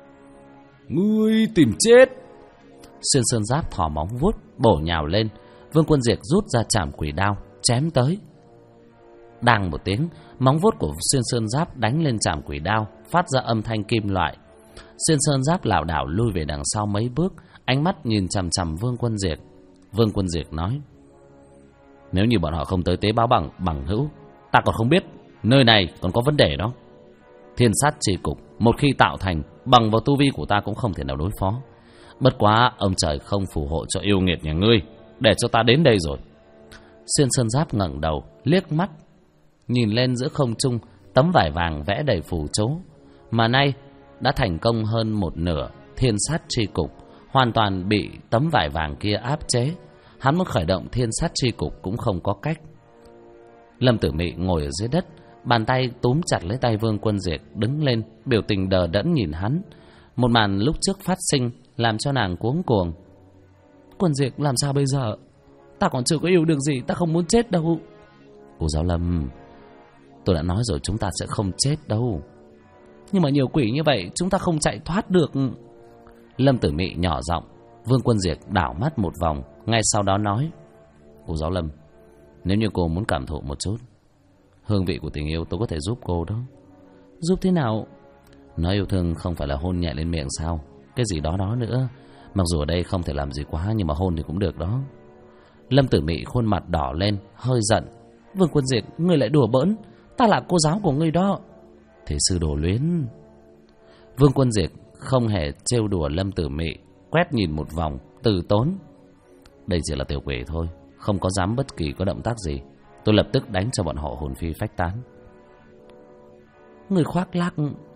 S1: Ngươi tìm chết. Xuyên sơn giáp thò móng vuốt bổ nhào lên. Vương Quân Diệt rút ra trảm quỷ đao chém tới. Đằng một tiếng, móng vuốt của xuyên sơn giáp đánh lên trảm quỷ đao, phát ra âm thanh kim loại. Xuyên sơn giáp lảo đảo lui về đằng sau mấy bước, ánh mắt nhìn chằm chằm Vương Quân Diệt. Vương Quân Diệt nói, nếu như bọn họ không tới tế báo bằng hữu, ta còn không biết nơi này còn có vấn đề đó. Thiên sát chi cục một khi tạo thành, bằng vào tu vi của ta cũng không thể nào đối phó. Bất quá ông trời không phù hộ cho yêu nghiệt nhà ngươi, để cho ta đến đây rồi. Xuyên sơn giáp ngẩng đầu liếc mắt nhìn lên giữa không trung, tấm vải vàng vẽ đầy phù chú mà nay đã thành công hơn một nửa. Thiên sát chi cục hoàn toàn bị tấm vải vàng kia áp chế. Hắn muốn khởi động thiên sát chi cục cũng không có cách. Lâm Tử Mị ngồi ở dưới đất, bàn tay túm chặt lấy tay Vương Quân Diệt, đứng lên, biểu tình đờ đẫn nhìn hắn. Một màn lúc trước phát sinh làm cho nàng cuống cuồng. Quân Diệt, làm sao bây giờ? Ta còn chưa có yêu được gì, ta không muốn chết đâu. Cô giáo Lâm, tôi đã nói rồi, chúng ta sẽ không chết đâu. Nhưng mà nhiều quỷ như vậy, chúng ta không chạy thoát được. Lâm Tử Mị nhỏ giọng. Vương Quân Diệt đảo mắt một vòng, ngay sau đó nói, cô giáo Lâm, nếu như cô muốn cảm thụ một chút hương vị của tình yêu, tôi có thể giúp cô đó. Giúp thế nào? Nói yêu thương không phải là hôn nhẹ lên miệng sao? Cái gì đó nữa. Mặc dù ở đây không thể làm gì quá, nhưng mà hôn thì cũng được đó. Lâm Tử Mị khuôn mặt đỏ lên, hơi giận. Vương Quân Diệt, ngươi lại đùa bỡn. Ta là cô giáo của ngươi đó. Thế sư đồ luyến. Vương Quân Diệt không hề trêu đùa Lâm Tử Mị, quét nhìn một vòng, từ tốn. Đây chỉ là tiểu quỷ thôi, không có dám bất kỳ có động tác gì. Tôi lập tức đánh cho bọn họ hồn phi phách tán. Người khoác lác.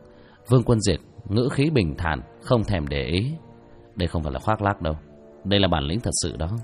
S1: Vương Quân Diệt ngữ khí bình thản, không thèm để ý. Đây không phải là khoác lác đâu, đây là bản lĩnh thật sự đó.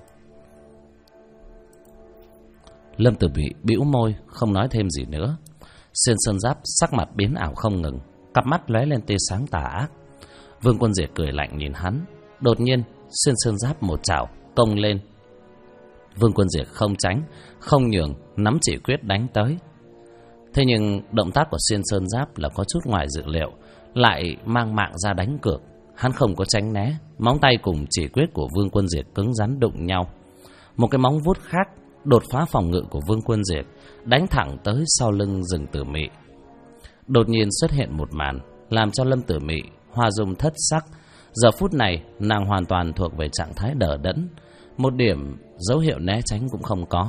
S1: Lâm Tử Mỹ bĩu môi, không nói thêm gì nữa. Xuyên Sơn Giáp sắc mặt biến ảo không ngừng, cặp mắt lóe lên tia sáng tà ác. Vương Quân Diệt cười lạnh nhìn hắn. Đột nhiên Xuyên Sơn Giáp một chảo công lên. Vương Quân Diệt không tránh, không nhường, nắm chỉ quyết đánh tới. Thế nhưng động tác của Xuyên Sơn Giáp là có chút ngoài dự liệu, lại mang mạng ra đánh cược. Hắn không có tránh né, móng tay cùng chỉ quyết của Vương Quân Diệt cứng rắn đụng nhau. Một cái móng vuốt khác đột phá phòng ngự của Vương Quân Diệt, đánh thẳng tới sau lưng Rừng Tử Mị. Đột nhiên xuất hiện một màn làm cho Lâm Tử Mị hoa dung thất sắc. Giờ phút này nàng hoàn toàn thuộc về trạng thái đờ đẫn, một điểm dấu hiệu né tránh cũng không có.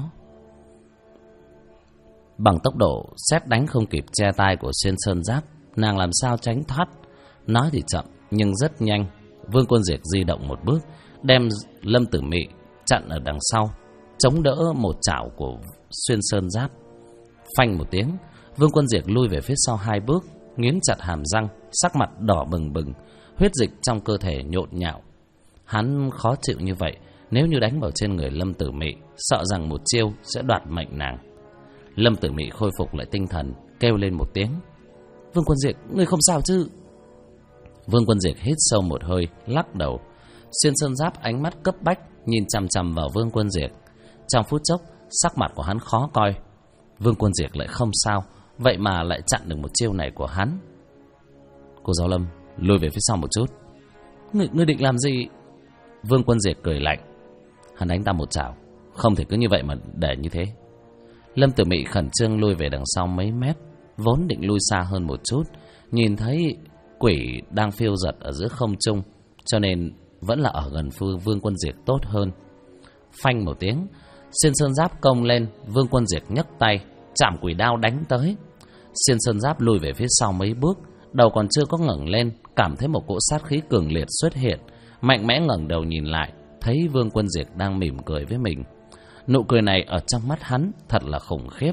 S1: Bằng tốc độ sét đánh không kịp che tai của Xuyên Sơn Giáp, nàng làm sao tránh thoát. Nói thì chậm nhưng rất nhanh. Vương Quân Diệt di động một bước, đem Lâm Tử Mị chặn ở đằng sau, chống đỡ một chảo của Xuyên Sơn Giáp. Phanh một tiếng, Vương Quân Diệt lui về phía sau 2 bước, nghiến chặt hàm răng, sắc mặt đỏ bừng bừng, huyết dịch trong cơ thể nhộn nhạo. Hắn khó chịu như vậy, nếu như đánh vào trên người Lâm Tử Mị, sợ rằng một chiêu sẽ đoạt mệnh nàng. Lâm Tử Mị khôi phục lại tinh thần, kêu lên một tiếng. Vương Quân Diệt, ngươi không sao chứ? Vương Quân Diệt hít sâu một hơi, lắc đầu. Xuyên Sơn Giáp ánh mắt cấp bách nhìn chằm chằm vào Vương Quân Diệt. Trong phút chốc, sắc mặt của hắn khó coi. Vương Quân Diệt lại không sao, vậy mà lại chặn được một chiêu này của hắn. Cô giáo Lâm, lùi về phía sau một chút. Ngươi định làm gì? Vương Quân Diệt cười lạnh. Hắn đánh ta một chảo, không thể cứ như vậy mà để như thế. Lâm Tử Mị khẩn trương lui về đằng sau mấy mét, vốn định lui xa hơn một chút, nhìn thấy quỷ đang phiêu giật ở giữa không trung, cho nên vẫn là ở gần Vương Quân Diệt tốt hơn. Phanh một tiếng, Xuyên Sơn Giáp công lên, Vương Quân Diệt nhấc tay, chạm quỷ đao đánh tới. Xuyên Sơn Giáp lùi về phía sau mấy bước, đầu còn chưa có ngẩng lên, cảm thấy một cỗ sát khí cường liệt xuất hiện, mạnh mẽ ngẩng đầu nhìn lại, thấy Vương Quân Diệt đang mỉm cười với mình. Nụ cười này ở trong mắt hắn thật là khủng khiếp.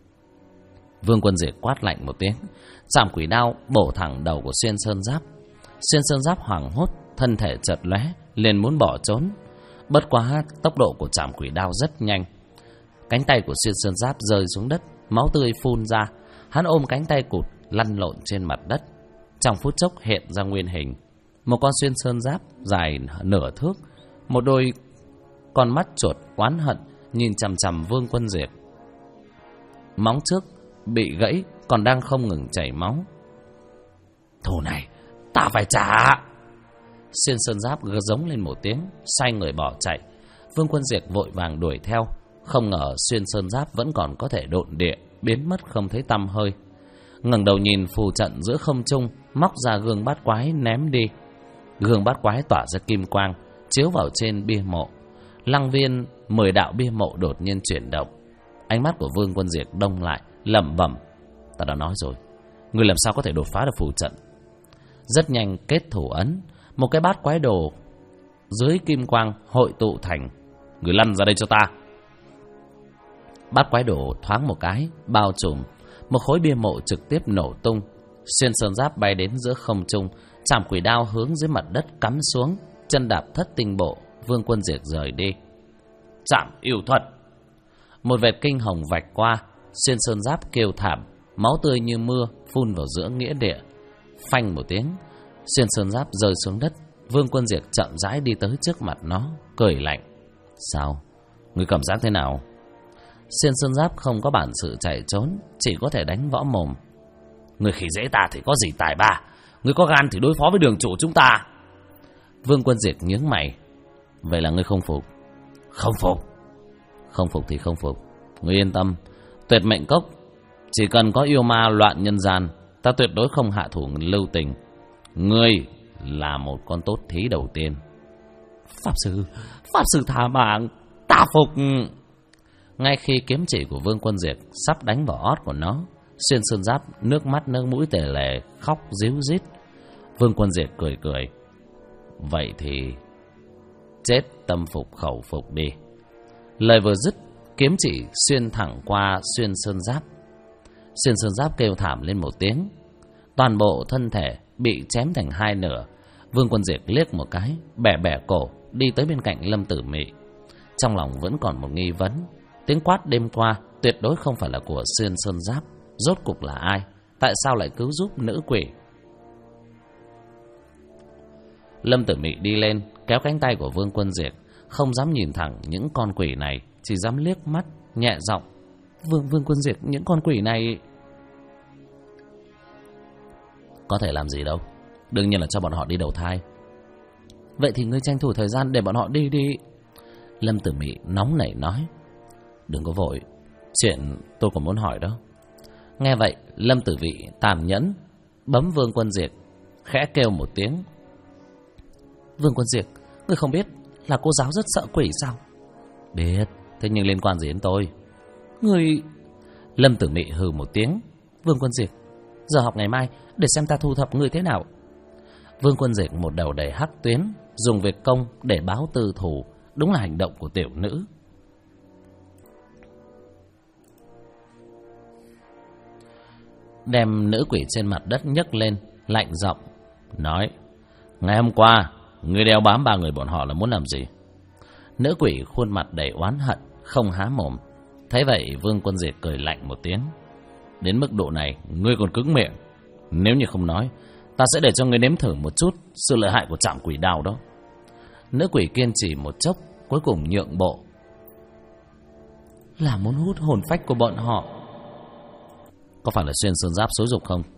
S1: Vương Quân Diệt quát lạnh một tiếng, chạm quỷ đao bổ thẳng đầu của Xuyên Sơn Giáp. Xuyên Sơn Giáp hoảng hốt, thân thể chợt lóe, liền muốn bỏ trốn. Bất quá tốc độ của chạm quỷ đao rất nhanh. Cánh tay của Xuyên Sơn Giáp rơi xuống đất, máu tươi phun ra. Hắn ôm cánh tay cụt, lăn lộn trên mặt đất. Trong phút chốc hiện ra nguyên hình. Một con Xuyên Sơn Giáp dài nửa thước, một đôi con mắt chuột oán hận nhìn chằm chằm Vương Quân Diệt. Móng trước bị gãy, còn đang không ngừng chảy máu. Thù này ta phải trả! Xuyên Sơn Giáp giống lên một tiếng, xoay người bỏ chạy. Vương Quân Diệt vội vàng đuổi theo. Không ngờ Xuyên Sơn Giáp vẫn còn có thể độn địa, biến mất không thấy tăm hơi. Ngẩng đầu nhìn phù trận giữa không trung, móc ra gương bát quái ném đi. Gương bát quái tỏa ra kim quang, chiếu vào trên bia mộ. Lăng viên 10 đạo bia mộ đột nhiên chuyển động. Ánh mắt của Vương Quân Diệt đông lại, lẩm bẩm. Ta đã nói rồi, người làm sao có thể đột phá được phù trận. Rất nhanh kết thủ ấn, một cái bát quái đồ dưới kim quang hội tụ thành. Người lăn ra đây cho ta. Bát quái đồ thoáng một cái, bao trùm. Một khối bia mộ trực tiếp nổ tung. Xuyên Sơn Giáp bay đến giữa không trung, chạm quỷ đao hướng dưới mặt đất cắm xuống, chân đạp thất tinh bộ. Vương Quân Diệt rời đi. Chạm yêu thuật. Một vệt kinh hồng vạch qua, Xuyên Sơn Giáp kêu thảm, máu tươi như mưa phun vào giữa nghĩa địa. Phanh một tiếng, Xuyên Sơn Giáp rơi xuống đất. Vương Quân Diệt chậm rãi đi tới trước mặt nó, cười lạnh. Sao? Ngươi cảm giác thế nào? Xuyên Sơn Giáp không có bản sự chạy trốn, chỉ có thể đánh võ mồm. Ngươi khi dễ ta thì có gì tài ba, ngươi có gan thì đối phó với đường chủ chúng ta. Vương Quân Diệt nhướng mày. Vậy là ngươi không phục? Không phục. Không phục thì không phục. Ngươi yên tâm, Tuyệt Mệnh Cốc chỉ cần có yêu ma loạn nhân gian, ta tuyệt đối không hạ thủ lưu tình. Ngươi là một con tốt thí đầu tiên. Pháp sư tha mạng, ta phục. Ngay khi kiếm chỉ của Vương Quân Diệt sắp đánh vào ót của nó, Xuyên Sơn Giáp nước mắt nước mũi tè lè, khóc ríu rít. Vương Quân Diệt cười cười. Vậy thì chết tâm phục khẩu phục đi. Lời vừa dứt, kiếm chỉ xuyên thẳng qua Xuyên Sơn Giáp. Xuyên Sơn Giáp kêu thảm lên một tiếng, toàn bộ thân thể bị chém thành hai nửa. Vương Quân Diệt liếc một cái, bẻ bẻ cổ, đi tới bên cạnh Lâm Tử Mị. Trong lòng vẫn còn một nghi vấn, tiếng quát đêm qua tuyệt đối không phải là của Xuyên Sơn Giáp. Rốt cục là ai? Tại sao lại cứu giúp nữ quỷ? Lâm Tử Mị đi lên, kéo cánh tay của Vương Quân Diệt, không dám nhìn thẳng những con quỷ này, chỉ dám liếc mắt, nhẹ giọng. Vương Quân Diệt, những con quỷ này có thể làm gì đâu, đương nhiên là cho bọn họ đi đầu thai. Vậy thì ngươi tranh thủ thời gian để bọn họ đi đi. Lâm Tử Mị nóng nảy nói. Đừng có vội, chuyện tôi còn muốn hỏi đó. Nghe vậy, Lâm Tử Mị tàn nhẫn bấm Vương Quân Diệt, khẽ kêu một tiếng. Vương Quân Diệt, ngươi không biết là cô giáo rất sợ quỷ sao? Biết, thế nhưng liên quan gì đến tôi? Ngươi... Lâm Tử Mị hừ một tiếng. Vương Quân Diệt, giờ học ngày mai để xem ta thu thập ngươi thế nào. Vương Quân Diệt một đầu đầy hắc tuyến, dùng việc công để báo tư thù. Đúng là hành động của tiểu nữ. Đem nữ quỷ trên mặt đất nhấc lên, lạnh giọng nói. Ngày hôm qua ngươi đeo bám 3 người bọn họ là muốn làm gì? Nữ quỷ khuôn mặt đầy oán hận, không há mồm. Thấy vậy Vương Quân Diệt cười lạnh một tiếng. Đến mức độ này ngươi còn cứng miệng. Nếu như không nói, ta sẽ để cho ngươi nếm thử một chút sự lợi hại của trảm quỷ đao đó. Nữ quỷ kiên trì một chốc, cuối cùng nhượng bộ. Là muốn hút hồn phách của bọn họ. Có phải là Xuyên Sơn Giáp xúi giục không?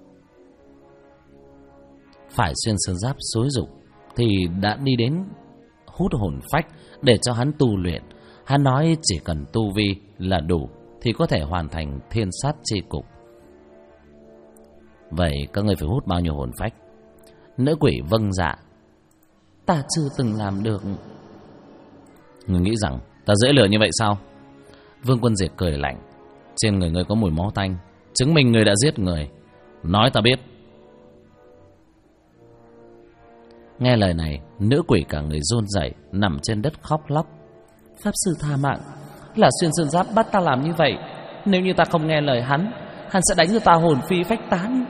S1: Phải Xuyên Sơn Giáp xúi giục thì đã đi đến hút hồn phách để cho hắn tu luyện. Hắn nói chỉ cần tu vi là đủ thì có thể hoàn thành thiên sát chi cục. Vậy các người phải hút bao nhiêu hồn phách? Nữ quỷ vâng dạ. Ta chưa từng làm được. Người nghĩ rằng ta dễ lừa như vậy sao? Vương Quân Diệt cười lạnh. Trên người ngươi có mùi máu tanh, chứng minh ngươi đã giết người. Nói ta biết. Nghe lời này, nữ quỷ cả người run rẩy, nằm trên đất khóc lóc. Pháp sư tha mạng, là Xuyên Sơn Giáp bắt ta làm như vậy. Nếu như ta không nghe lời hắn sẽ đánh cho ta hồn phi phách tán.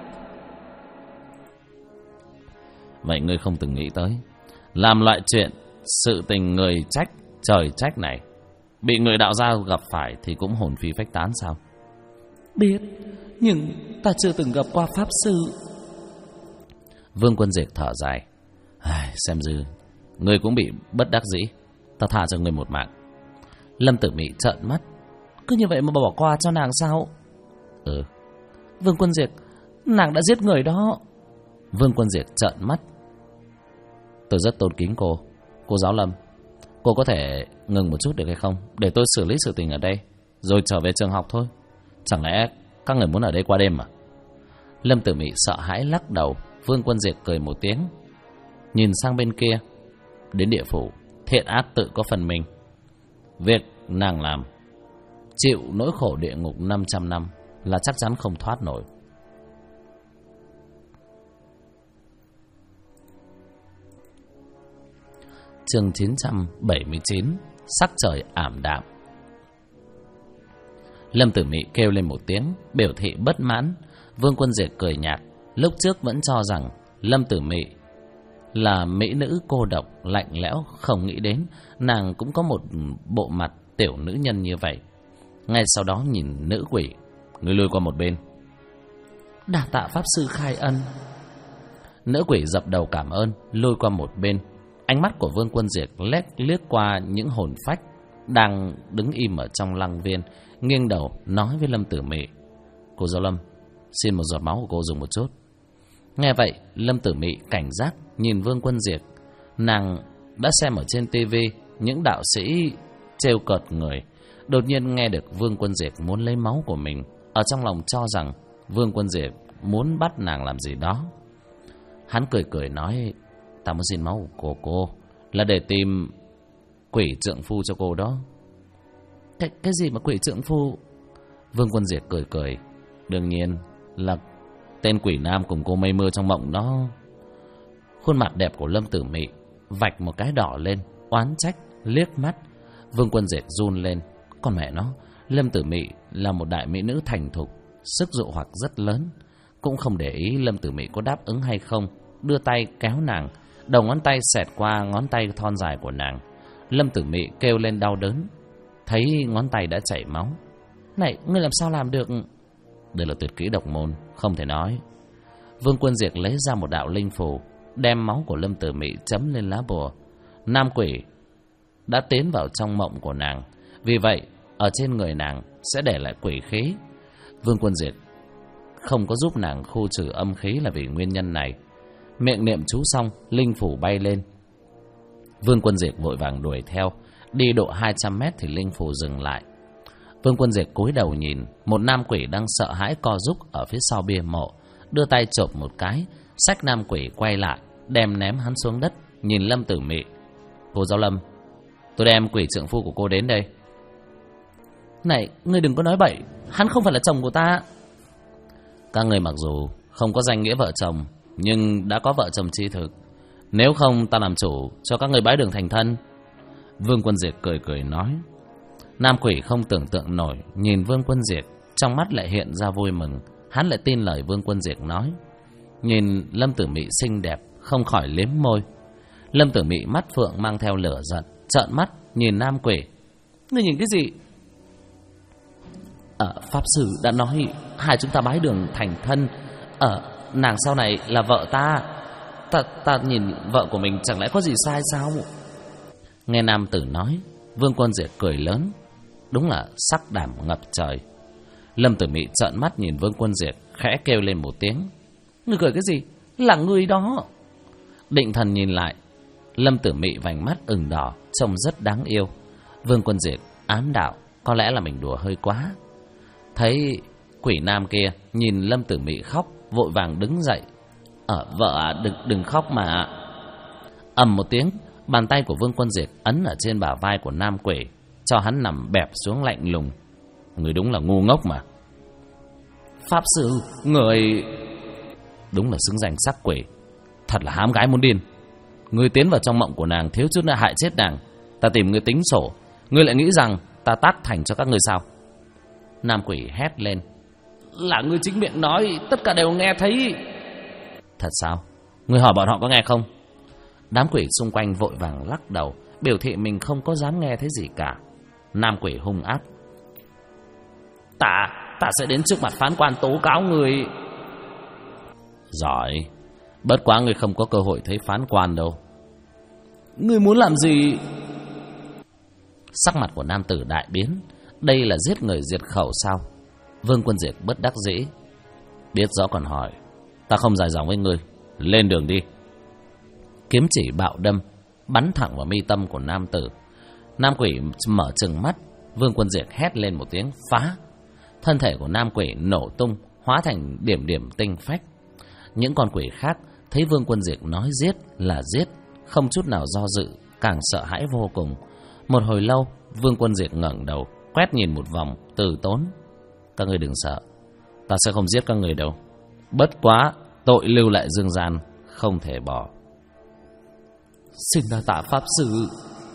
S1: Vậy ngươi không từng nghĩ tới làm loại chuyện sự tình người trách trời trách này, bị người đạo gia gặp phải thì cũng hồn phi phách tán sao? Biết, nhưng ta chưa từng gặp qua pháp sư. Vương Quân Diệt thở dài. Xem như ngươi cũng bị bất đắc dĩ, ta tha cho ngươi một mạng. Lâm Tử Mị trợn mắt. Cứ như vậy mà bỏ qua cho nàng sao? Vương Quân Diệt, nàng đã giết người đó. Vương Quân Diệt trợn mắt. Tôi rất tôn kính cô giáo Lâm. Cô có thể ngừng một chút được hay không, để tôi xử lý sự tình ở đây rồi trở về trường học thôi. Chẳng lẽ các người muốn ở đây qua đêm à? Lâm Tử Mị sợ hãi lắc đầu. Vương Quân Diệt cười một tiếng, nhìn sang bên kia. Đến địa phủ, thiện ác tự có phần mình. Việc nàng làm, chịu nỗi khổ địa ngục 500 năm là chắc chắn không thoát nổi. Chương 979. Sắc trời ảm đạm. Lâm Tử Mị kêu lên một tiếng, biểu thị bất mãn. Vương Quân Diệt cười nhạt. Lúc trước vẫn cho rằng Lâm Tử Mị là mỹ nữ cô độc, lạnh lẽo, không nghĩ đến nàng cũng có một bộ mặt tiểu nữ nhân như vậy. Ngay sau đó nhìn nữ quỷ. Ngươi lui qua một bên. Đa tạ pháp sư khai ân. Nữ quỷ dập đầu cảm ơn, lui qua một bên. Ánh mắt của Vương Quân Diệt liếc qua những hồn phách đang đứng im ở trong lăng viên, nghiêng đầu nói với Lâm Tử Mị. Cô giáo Lâm, xin một giọt máu của cô dùng một chút. Nghe vậy, Lâm Tử Mị cảnh giác nhìn Vương Quân Diệt. Nàng đã xem ở trên TV những đạo sĩ trêu cợt người, đột nhiên nghe được Vương Quân Diệt muốn lấy máu của mình, ở trong lòng cho rằng Vương Quân Diệt muốn bắt nàng làm gì đó. Hắn cười cười nói, ta muốn xin máu của cô là để tìm quỷ trượng phu cho cô đó. Cái gì mà quỷ trượng phu? Vương Quân Diệt cười cười. Đương nhiên là tên quỷ nam cùng cô mây mưa trong mộng đó. Khuôn mặt đẹp của Lâm Tử Mị vạch một cái đỏ lên, oán trách liếc mắt. Vương Quân Diệt run lên. Con mẹ nó, Lâm Tử Mị là một đại mỹ nữ thành thục, sức dụ hoặc rất lớn. cũng không để ý Lâm Tử Mị có đáp ứng hay không, đưa tay kéo nàng, đầu ngón tay xẹt qua ngón tay thon dài của nàng. Lâm Tử Mị kêu lên đau đớn, thấy ngón tay đã chảy máu. Này, ngươi làm sao làm được? Đây là tuyệt kỹ độc môn, không thể nói. Vương Quân Diệt lấy ra một đạo linh phù, đem máu của Lâm Tử Mị chấm lên lá bùa. Nam quỷ đã tiến vào trong mộng của nàng, vì vậy ở trên người nàng sẽ để lại quỷ khí. Vương Quân Diệt không có giúp nàng khu trừ âm khí là vì nguyên nhân này. Miệng niệm chú xong, linh phủ bay lên. Vương Quân Diệt vội vàng đuổi theo. Đi độ 200 mét thì linh phủ dừng lại. Vương Quân Diệt cúi đầu nhìn, một nam quỷ đang sợ hãi co rúm ở phía sau bia mộ, đưa tay chộp một cái, xách nam quỷ quay lại, đem ném hắn xuống đất. Nhìn Lâm Tử Mị: Cô Giáo Lâm, tôi đem quỷ trượng phu của cô đến đây. Này, ngươi đừng có nói bậy, hắn không phải là chồng của ta. Các người mặc dù không có danh nghĩa vợ chồng, nhưng đã có vợ chồng chi thực. Nếu không ta làm chủ cho các người bái đường thành thân. Vương Quân Diệt cười cười nói. Nam quỷ không tưởng tượng nổi, nhìn Vương Quân Diệt, trong mắt lại hiện ra vui mừng. Hắn lại tin lời Vương Quân Diệt nói. Nhìn Lâm Tử Mị xinh đẹp, không khỏi liếm môi. Lâm Tử Mị mắt phượng mang theo lửa giận, trợn mắt nhìn nam quỷ. Ngươi nhìn cái gì? Pháp sư đã nói hai chúng ta bái đường thành thân. Nàng sau này là vợ ta. Ta nhìn vợ của mình chẳng lẽ có gì sai sao? Nghe nam tử nói, Vương Quân Diệt cười lớn. Đúng là sắc đảm ngập trời. Lâm Tử Mị trợn mắt nhìn Vương Quân Diệt, khẽ kêu lên một tiếng. Ngươi cười cái gì? Là ngươi đó. Định thần nhìn lại, Lâm Tử Mị vành mắt ửng đỏ, trông rất đáng yêu. Vương Quân Diệt ám đạo, có lẽ là mình đùa hơi quá. Thấy quỷ nam kia nhìn Lâm Tử Mị khóc, vội vàng đứng dậy. Vợ à, đừng khóc mà. Ầm một tiếng, bàn tay của Vương Quân Diệt ấn ở trên bả vai của nam quỷ, cho hắn nằm bẹp xuống lạnh lùng. Người đúng là ngu ngốc mà. Pháp sư, người đúng là xứng danh sắc quỷ, thật là hám gái muốn điên. Ngươi tiến vào trong mộng của nàng, thiếu chút nữa hại chết nàng. Ta tìm ngươi tính sổ, ngươi lại nghĩ rằng ta tát thành cho các ngươi sao? Nam quỷ hét lên. Là ngươi chính miệng nói, tất cả đều nghe thấy. Thật sao? Ngươi hỏi bọn họ có nghe không? Đám quỷ xung quanh vội vàng lắc đầu, biểu thị mình không có dám nghe thấy gì cả. Nam quỷ hung ác. Ta sẽ đến trước mặt phán quan tố cáo ngươi. Giỏi, bất quá ngươi không có cơ hội thấy phán quan đâu. Ngươi muốn làm gì? Sắc mặt của nam tử đại biến. Đây là giết người diệt khẩu sao? Vương Quân Diệt bất đắc dĩ. Biết rõ còn hỏi. Ta không dài dòng với ngươi, lên đường đi. Kiếm chỉ bạo đâm, bắn thẳng vào mi tâm của nam tử. Nam quỷ mở trừng mắt. Vương Quân Diệt hét lên một tiếng phá. Thân thể của nam quỷ nổ tung, hóa thành điểm điểm tinh phách. Những con quỷ khác thấy Vương Quân Diệt nói giết là giết, không chút nào do dự, càng sợ hãi vô cùng. Một hồi lâu, Vương Quân Diệt ngẩng đầu, quét nhìn một vòng, từ tốn. Các người đừng sợ, ta sẽ không giết các người đâu. Bất quá tội lưu lại dương gian, không thể bỏ. Xin đa tạ pháp sư.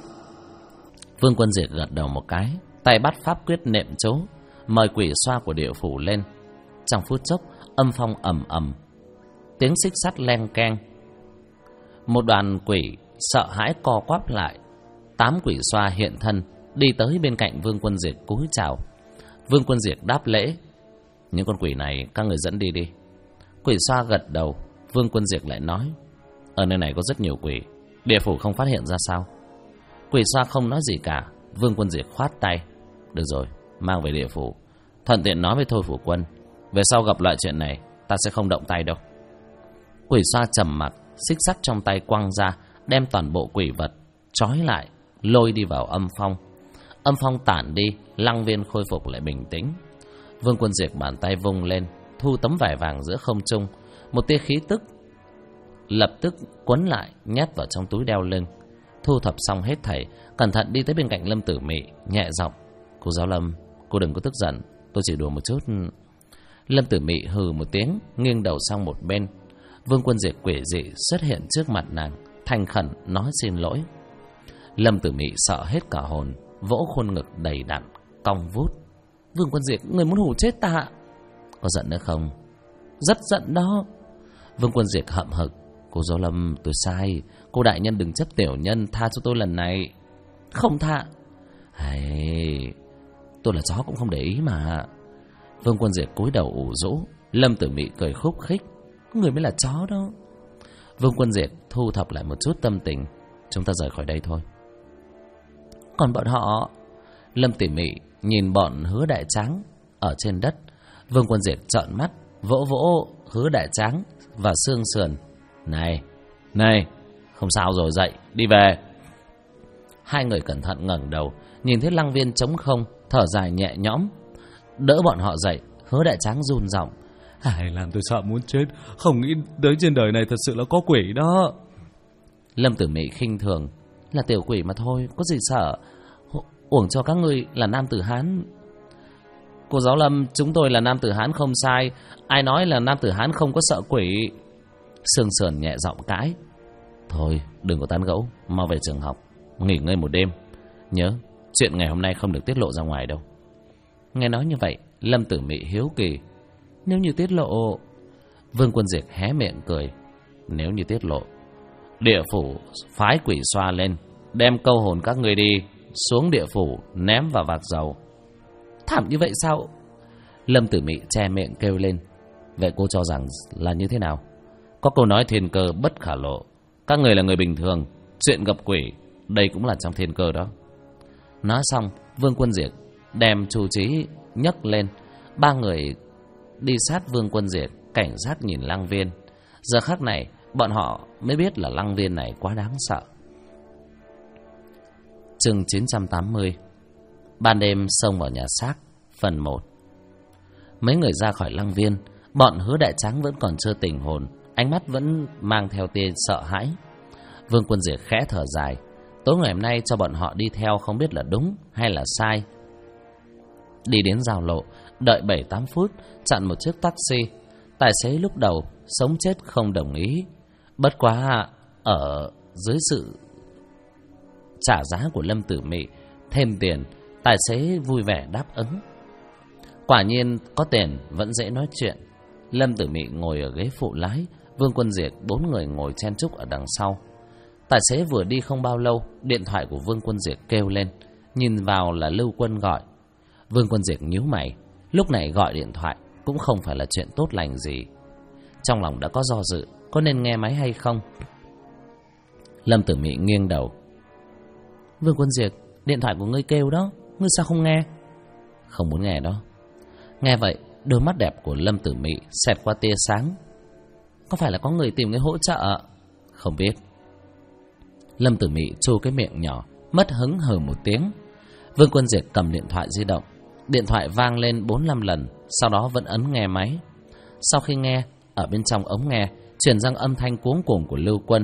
S1: Vương Quân Diệt gật đầu một cái, tay bắt pháp quyết nệm chố, mời quỷ xoa của địa phủ lên. Trong phút chốc, âm phong ầm ầm, tiếng xích sắt len keng. Một đoàn quỷ sợ hãi co quắp lại. 8 quỷ xoa hiện thân, đi tới bên cạnh Vương Quân Diệt cúi chào. Vương Quân Diệt đáp lễ. Những con quỷ này các người dẫn đi đi. Quỷ xoa gật đầu. Vương Quân Diệt lại nói. Ở nơi này có rất nhiều quỷ, địa phủ không phát hiện ra sao? Quỷ xoa không nói gì cả. Vương Quân Diệt khoát tay. Được rồi, mang về địa phủ, thuận tiện nói với Thôi Phủ Quân, về sau gặp loại chuyện này ta sẽ không động tay đâu. Quỷ xoa trầm mặc, xích sắt trong tay quăng ra, đem toàn bộ quỷ vật trói lại, lôi đi vào âm phong. Âm phong tản đi, Lăng Viên khôi phục lại bình tĩnh. Vương Quân Diệt bàn tay vung lên, thu tấm vải vàng giữa không trung. Một tia khí tức lập tức quấn lại, nhét vào trong túi đeo lưng. Thu thập xong hết thảy, cẩn thận đi tới bên cạnh Lâm Tử Mị, nhẹ giọng. Cô giáo Lâm, cô đừng có tức giận, tôi chỉ đùa một chút. Lâm Tử Mị hừ một tiếng, nghiêng đầu sang một bên. Vương Quân Diệt quỷ dị xuất hiện trước mặt nàng, thành khẩn nói xin lỗi. Lâm Tử Mị sợ hết cả hồn, vỗ khuôn ngực đầy đặn, cong vút. Vương Quân Diệt, người muốn hù chết ta? Có giận nữa không? rất giận đó. Vương Quân Diệt hậm hực. Cô Gió Lâm, tôi sai. Cô đại nhân đừng chấp tiểu nhân, tha cho tôi lần này. Không tha. Hay, tôi là chó cũng không để ý mà. Vương Quân Diệt cúi đầu ủ rũ. Lâm Tử Mị cười khúc khích. Người mới là chó đó. Vương Quân Diệt thu thập lại một chút tâm tình. Chúng ta rời khỏi đây thôi. Còn bọn họ? Lâm Tử Mị nhìn bọn Hứa Đại Tráng ở trên đất. Vương Quân Diệt trợn mắt, vỗ vỗ Hứa Đại Tráng và xương sườn. Này, không sao rồi, dậy, đi về. Hai người cẩn thận ngẩng đầu, nhìn thấy lăng viên trống không, thở dài nhẹ nhõm, đỡ bọn họ dậy. Hứa Đại Tráng run giọng.
S2: Làm tôi sợ muốn chết. Không nghĩ tới trên đời này thật sự là có quỷ đó.
S1: Lâm Tử Mị khinh thường. Là tiểu quỷ mà thôi, có gì sợ. Uổng cho các ngươi là nam tử Hán. Cô Giáo Lâm, chúng tôi là nam tử Hán không sai. Ai nói là nam tử Hán không có sợ quỷ? Sương Sườn nhẹ giọng cãi. Thôi đừng có tán gẫu, mau về trường học, nghỉ ngơi một đêm. Nhớ, chuyện ngày hôm nay không được tiết lộ ra ngoài đâu. Nghe nói như vậy, Lâm Tử Mị hiếu kỳ. Nếu như tiết lộ... Vương Quân Diệt hé miệng cười. Nếu như tiết lộ, địa phủ phái quỷ xoa lên, đem câu hồn các người đi xuống địa phủ, ném vào vạc dầu. Thảm như vậy sao? Lâm Tử Mị che miệng kêu lên. Vậy cô cho rằng là như thế nào? Có câu nói thiên cơ bất khả lộ. Các người là người bình thường, chuyện gặp quỷ đây cũng là trong thiên cơ đó. Nói xong, Vương Quân Diệt đem Chu Chí nhấc lên. Ba người đi sát Vương Quân Diệt, cảnh giác nhìn lăng viên. Giờ khắc này bọn họ mới biết là lăng viên này quá đáng sợ. Chương 980. Ban đêm xông vào nhà xác, phần 1. Mấy người ra khỏi lăng viên, bọn Hứa Đại Tráng vẫn còn chưa tỉnh hồn, ánh mắt vẫn mang theo tia sợ hãi. Vương Quân Diệt khẽ thở dài. Tối ngày hôm nay cho bọn họ đi theo không biết là đúng hay là sai. Đi đến giao lộ, đợi 7-8 phút, chặn một chiếc taxi. Tài xế lúc đầu sống chết không đồng ý. Bất quá ở dưới sự trả giá của Lâm Tử Mị thêm tiền, tài xế vui vẻ đáp ứng. Quả nhiên có tiền vẫn dễ nói chuyện. Lâm Tử Mị ngồi ở ghế phụ lái, Vương Quân Diệt 4 người ngồi chen chúc ở đằng sau. Tài xế vừa đi không bao lâu, điện thoại của Vương Quân Diệt kêu lên. Nhìn vào là Lưu Quân gọi. Vương Quân Diệt nhíu mày. Lúc này gọi điện thoại cũng không phải là chuyện tốt lành gì. Trong lòng đã có do dự, có nên nghe máy hay không. Lâm Tử Mị nghiêng đầu. Vương Quân Diệt, điện thoại của ngươi kêu đó, ngươi sao không nghe? Không muốn nghe đó. Nghe vậy, đôi mắt đẹp của Lâm Tử Mị xẹt qua tia sáng. Có phải là có người tìm ngươi hỗ trợ? Không biết. Lâm Tử Mị chu cái miệng nhỏ, mất hứng hừ một tiếng. Vương Quân Diệt cầm điện thoại di động. Điện thoại vang lên 4-5 lần, sau đó vẫn ấn nghe máy. Sau khi nghe, ở bên trong ống nghe truyền ra âm thanh cuống cuồng của Lưu Quân.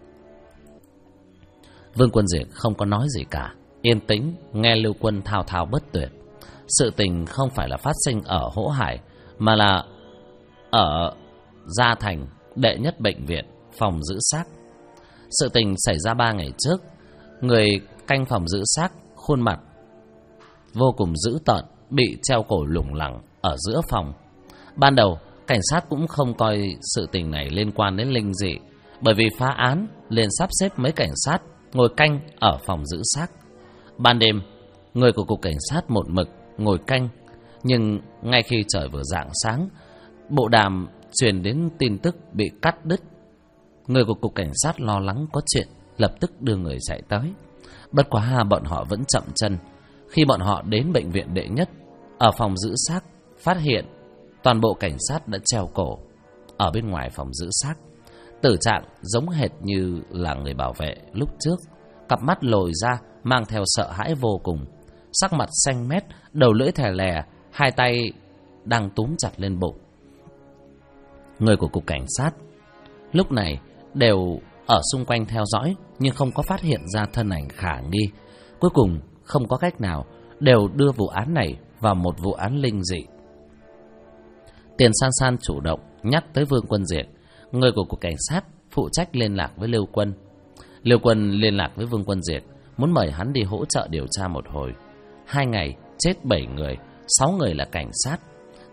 S1: Vương Quân Diệt không có nói gì cả, yên tĩnh nghe Lưu Quân thao thao bất tuyệt. Sự tình không phải là phát sinh ở Hỗ Hải, mà là ở Gia Thành đệ nhất bệnh viện phòng giữ xác. Sự tình xảy ra 3 ngày trước. Người canh phòng giữ xác khuôn mặt vô cùng dữ tợn, bị treo cổ lủng lẳng ở giữa phòng. Ban đầu cảnh sát cũng không coi sự tình này liên quan đến linh dị, bởi vì phá án liền sắp xếp mấy cảnh sát ngồi canh ở phòng giữ xác. Ban đêm, người của cục cảnh sát một mực ngồi canh, nhưng ngay khi trời vừa rạng sáng, bộ đàm truyền đến tin tức bị cắt đứt. Người của cục cảnh sát lo lắng có chuyện, lập tức đưa người chạy tới. Bất quá bọn họ vẫn chậm chân. Khi bọn họ đến bệnh viện đệ nhất, ở phòng giữ xác phát hiện toàn bộ cảnh sát đã treo cổ ở bên ngoài phòng giữ xác. Tử trạng giống hệt như là người bảo vệ lúc trước, cặp mắt lồi ra mang theo sợ hãi vô cùng, sắc mặt xanh mét, đầu lưỡi thè lè, hai tay đang túm chặt lên bụng. Người của cục cảnh sát lúc này đều ở xung quanh theo dõi, nhưng không có phát hiện ra thân ảnh khả nghi. Cuối cùng không có cách nào, đều đưa vụ án này vào một vụ án linh dị. Tiền San San chủ động nhắc tới Vương Quân Diệt. Người của cục cảnh sát phụ trách liên lạc với Lưu Quân. Lưu Quân liên lạc với Vương Quân Diệt, muốn mời hắn đi hỗ trợ điều tra một hồi. 2 ngày chết 7 người, 6 người là cảnh sát.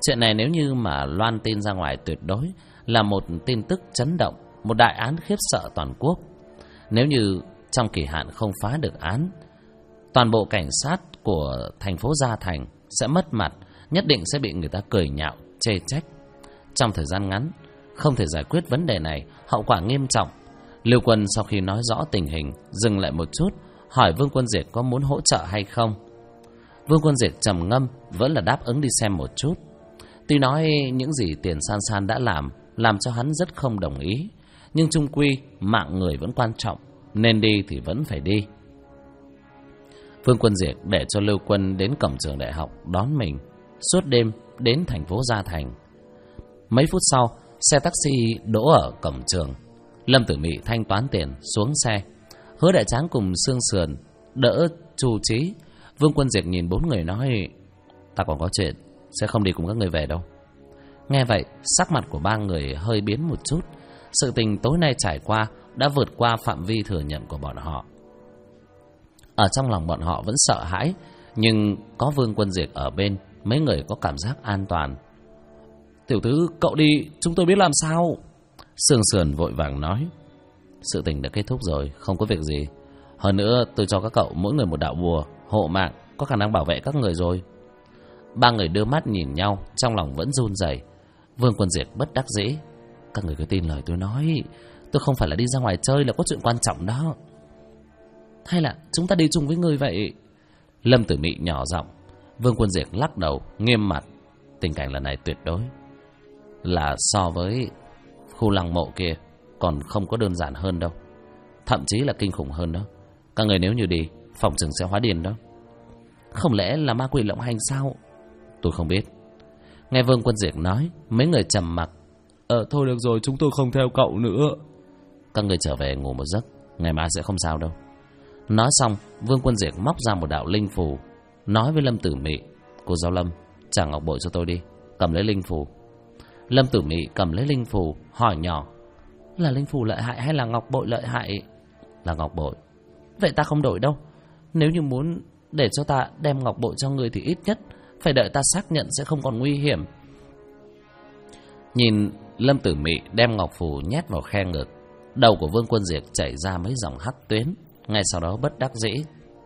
S1: Chuyện này nếu như mà loan tin ra ngoài tuyệt đối là một tin tức chấn động, một đại án khiếp sợ toàn quốc. Nếu như trong kỳ hạn không phá được án, toàn bộ cảnh sát của thành phố Gia Thành sẽ mất mặt, nhất định sẽ bị người ta cười nhạo, chê trách. Trong thời gian ngắn, không thể giải quyết vấn đề này, hậu quả nghiêm trọng. Lưu Quân sau khi nói rõ tình hình, dừng lại một chút, hỏi Vương Quân Diệt có muốn hỗ trợ hay không. Vương Quân Diệt trầm ngâm, vẫn là đáp ứng đi xem một chút. Tuy nói những gì Tiền San San đã làm cho hắn rất không đồng ý, nhưng chung quy mạng người vẫn quan trọng, nên đi thì vẫn phải đi. Vương Quân Diệt để cho Lưu Quân đến cổng trường đại học đón mình, suốt đêm đến thành phố Gia Thành. Mấy phút sau, xe taxi đỗ ở cổng trường. Lâm Tử Mị thanh toán tiền xuống xe. Hứa Đại Tráng cùng Sương Sườn đỡ Chu Trí. Vương Quân Diệt nhìn bốn người nói: ta còn có chuyện, sẽ không đi cùng các người về đâu. Nghe vậy, sắc mặt của ba người hơi biến một chút. Sự tình tối nay trải qua đã vượt qua phạm vi thừa nhận của bọn họ. Ở trong lòng bọn họ vẫn sợ hãi, nhưng có Vương Quân Diệt ở bên, mấy người có cảm giác an toàn. Tiểu tứ, cậu đi, chúng tôi biết làm sao. Sương Sườn vội vàng nói: sự tình đã kết thúc rồi, không có việc gì. Hơn nữa tôi cho các cậu mỗi người một đạo bùa hộ mạng, có khả năng bảo vệ các người rồi. Ba người đưa mắt nhìn nhau, trong lòng vẫn run rẩy. Vương Quân Diệt bất đắc dĩ: các người cứ tin lời tôi nói, tôi không phải là đi ra ngoài chơi, là có chuyện quan trọng đó. Hay là chúng ta đi chung với người vậy? Lâm Tử Mị nhỏ giọng. Vương Quân Diệt lắc đầu nghiêm mặt: tình cảnh lần này tuyệt đối là so với khu lăng mộ kia còn không có đơn giản hơn đâu, thậm chí là kinh khủng hơn đó. Các người nếu như đi, phòng chừng sẽ hóa điên đó. Không lẽ là ma quỷ lộng hành sao? Tôi không biết. Nghe Vương Quân Diệt nói, mấy người trầm mặc.
S2: Thôi được rồi, chúng tôi không theo cậu nữa.
S1: Các người trở về ngủ một giấc, ngày mai sẽ không sao đâu. Nói xong, Vương Quân Diệt móc ra một đạo linh phù, nói với Lâm Tử Mị: cô giáo Lâm, trả ngọc bội cho tôi đi, cầm lấy linh phù. Lâm Tử Mị cầm lấy linh phù, hỏi nhỏ: là linh phù lợi hại hay là ngọc bội lợi hại? Là ngọc bội. Vậy ta không đổi đâu. Nếu như muốn để cho ta đem ngọc bội cho người thì ít nhất phải đợi ta xác nhận sẽ không còn nguy hiểm. Nhìn Lâm Tử Mị đem ngọc phù nhét vào khe ngực, đầu của Vương Quân Diệt chảy ra mấy dòng hắc tuyến. Ngay sau đó bất đắc dĩ: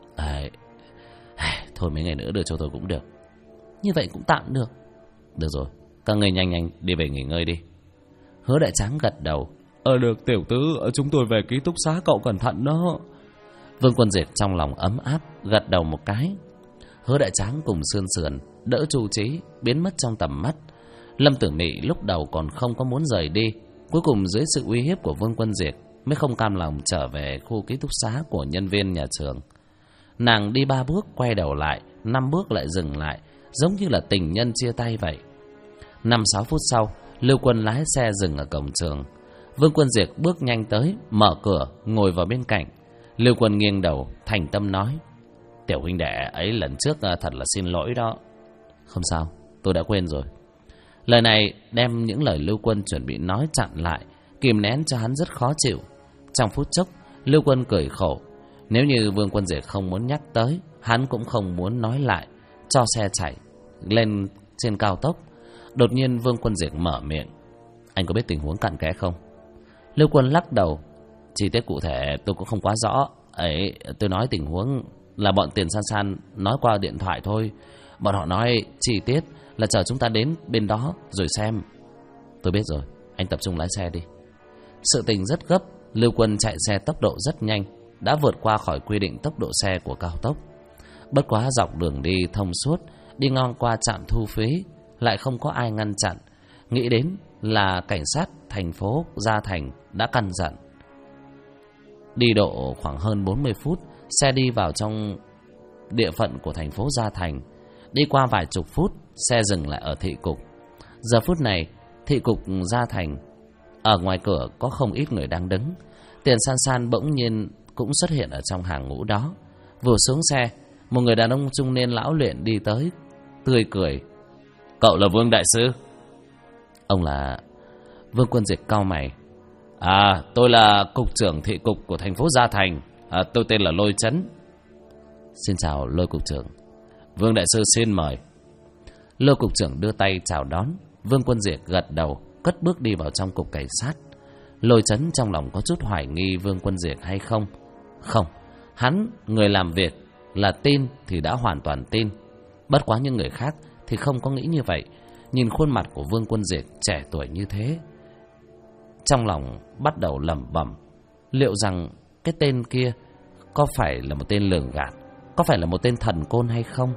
S1: thôi mấy ngày nữa đưa cho tôi cũng được. Như vậy cũng tạm được. Được rồi, các người nhanh đi về nghỉ ngơi đi. Hứa Đại Tráng gật đầu:
S2: được tiểu tứ, chúng tôi về ký túc xá, cậu cẩn thận đó.
S1: Vương Quân Diệt trong lòng ấm áp, gật đầu một cái. Hứa Đại Tráng cùng Sương Sườn đỡ Chu Trí biến mất trong tầm mắt. Lâm Tử Mị lúc đầu còn không có muốn rời đi, cuối cùng dưới sự uy hiếp của Vương Quân Diệt mới không cam lòng trở về khu ký túc xá của nhân viên nhà trường. Nàng đi 3 bước quay đầu lại, 5 bước lại dừng lại, giống như là tình nhân chia tay vậy. 5-6 phút sau, Lưu Quân lái xe dừng ở cổng trường. Vương Quân Diệt bước nhanh tới, mở cửa, ngồi vào bên cạnh. Lưu Quân nghiêng đầu, thành tâm nói: tiểu huynh đệ ấy lần trước thật là xin lỗi đó. Không sao, tôi đã quên rồi. Lời này đem những lời Lưu Quân chuẩn bị nói chặn lại, kìm nén cho hắn rất khó chịu. Trong phút chốc, Lưu Quân cười khổ. Nếu như Vương Quân Diệt không muốn nhắc tới, hắn cũng không muốn nói lại, cho xe chạy lên trên cao tốc. Đột nhiên Vương Quân Diệt mở miệng: anh có biết tình huống cặn kẽ không? Lưu Quân lắc đầu: chi tiết cụ thể tôi cũng không quá rõ. Tôi nói tình huống là bọn Tiền San San nói qua điện thoại thôi. Bọn họ nói chi tiết là chờ chúng ta đến bên đó rồi xem. Tôi biết rồi, anh tập trung lái xe đi. Sự tình rất gấp. Lưu Quân chạy xe tốc độ rất nhanh, đã vượt qua khỏi quy định tốc độ xe của cao tốc. Bất quá dọc đường đi thông suốt, đi ngang qua trạm thu phí lại không có ai ngăn chặn. Nghĩ đến là cảnh sát thành phố Gia Thành đã căn dặn. Đi độ khoảng hơn 40 phút, xe đi vào trong địa phận của thành phố Gia Thành. Đi qua vài chục phút, xe dừng lại ở thị cục. Giờ phút này, thị cục Gia Thành, ở ngoài cửa có không ít người đang đứng. Tiền San San bỗng nhiên cũng xuất hiện ở trong hàng ngũ đó. Vừa xuống xe, một người đàn ông trung niên lão luyện đi tới, tươi cười: cậu là Vương đại sư? Ông là... Vương Quân Diệt cau mày: tôi là cục trưởng thị cục của thành phố Gia Thành. Tôi tên là Lôi Chấn. Xin chào Lôi cục trưởng. Vương đại sư xin mời. Lô cục trưởng đưa tay chào đón. Vương Quân Diệt gật đầu, cất bước đi vào trong cục cảnh sát. Lôi Chấn trong lòng có chút hoài nghi Vương Quân Diệt hay không. Không, hắn người làm việc là tin thì đã hoàn toàn tin. Bất quá những người khác thì không có nghĩ như vậy. Nhìn khuôn mặt của Vương Quân Diệt trẻ tuổi như thế, trong lòng bắt đầu lẩm bẩm, liệu rằng cái tên kia có phải là một tên lường gạt, có phải là một tên thần côn hay không?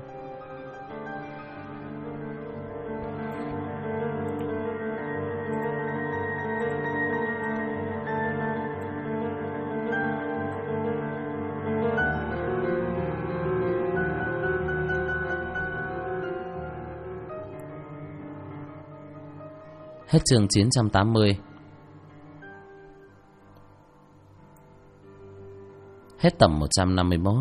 S1: Hết chương 980. Hết tập 151.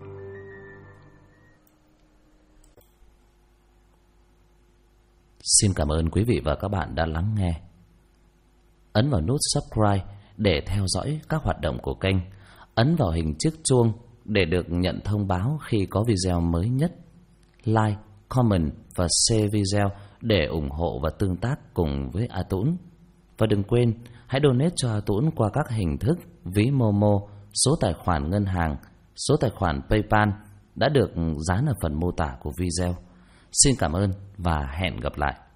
S1: Xin cảm ơn quý vị và các bạn đã lắng nghe. Ấn vào nút subscribe để theo dõi các hoạt động của kênh. Ấn vào hình chiếc chuông để được nhận thông báo khi có video mới nhất. Like, comment và share video để ủng hộ và tương tác cùng với A Tũng. Và đừng quên, hãy donate cho A Tũng qua các hình thức ví Momo, số tài khoản ngân hàng, số tài khoản PayPal đã được dán ở phần mô tả của video. Xin cảm ơn và hẹn gặp lại.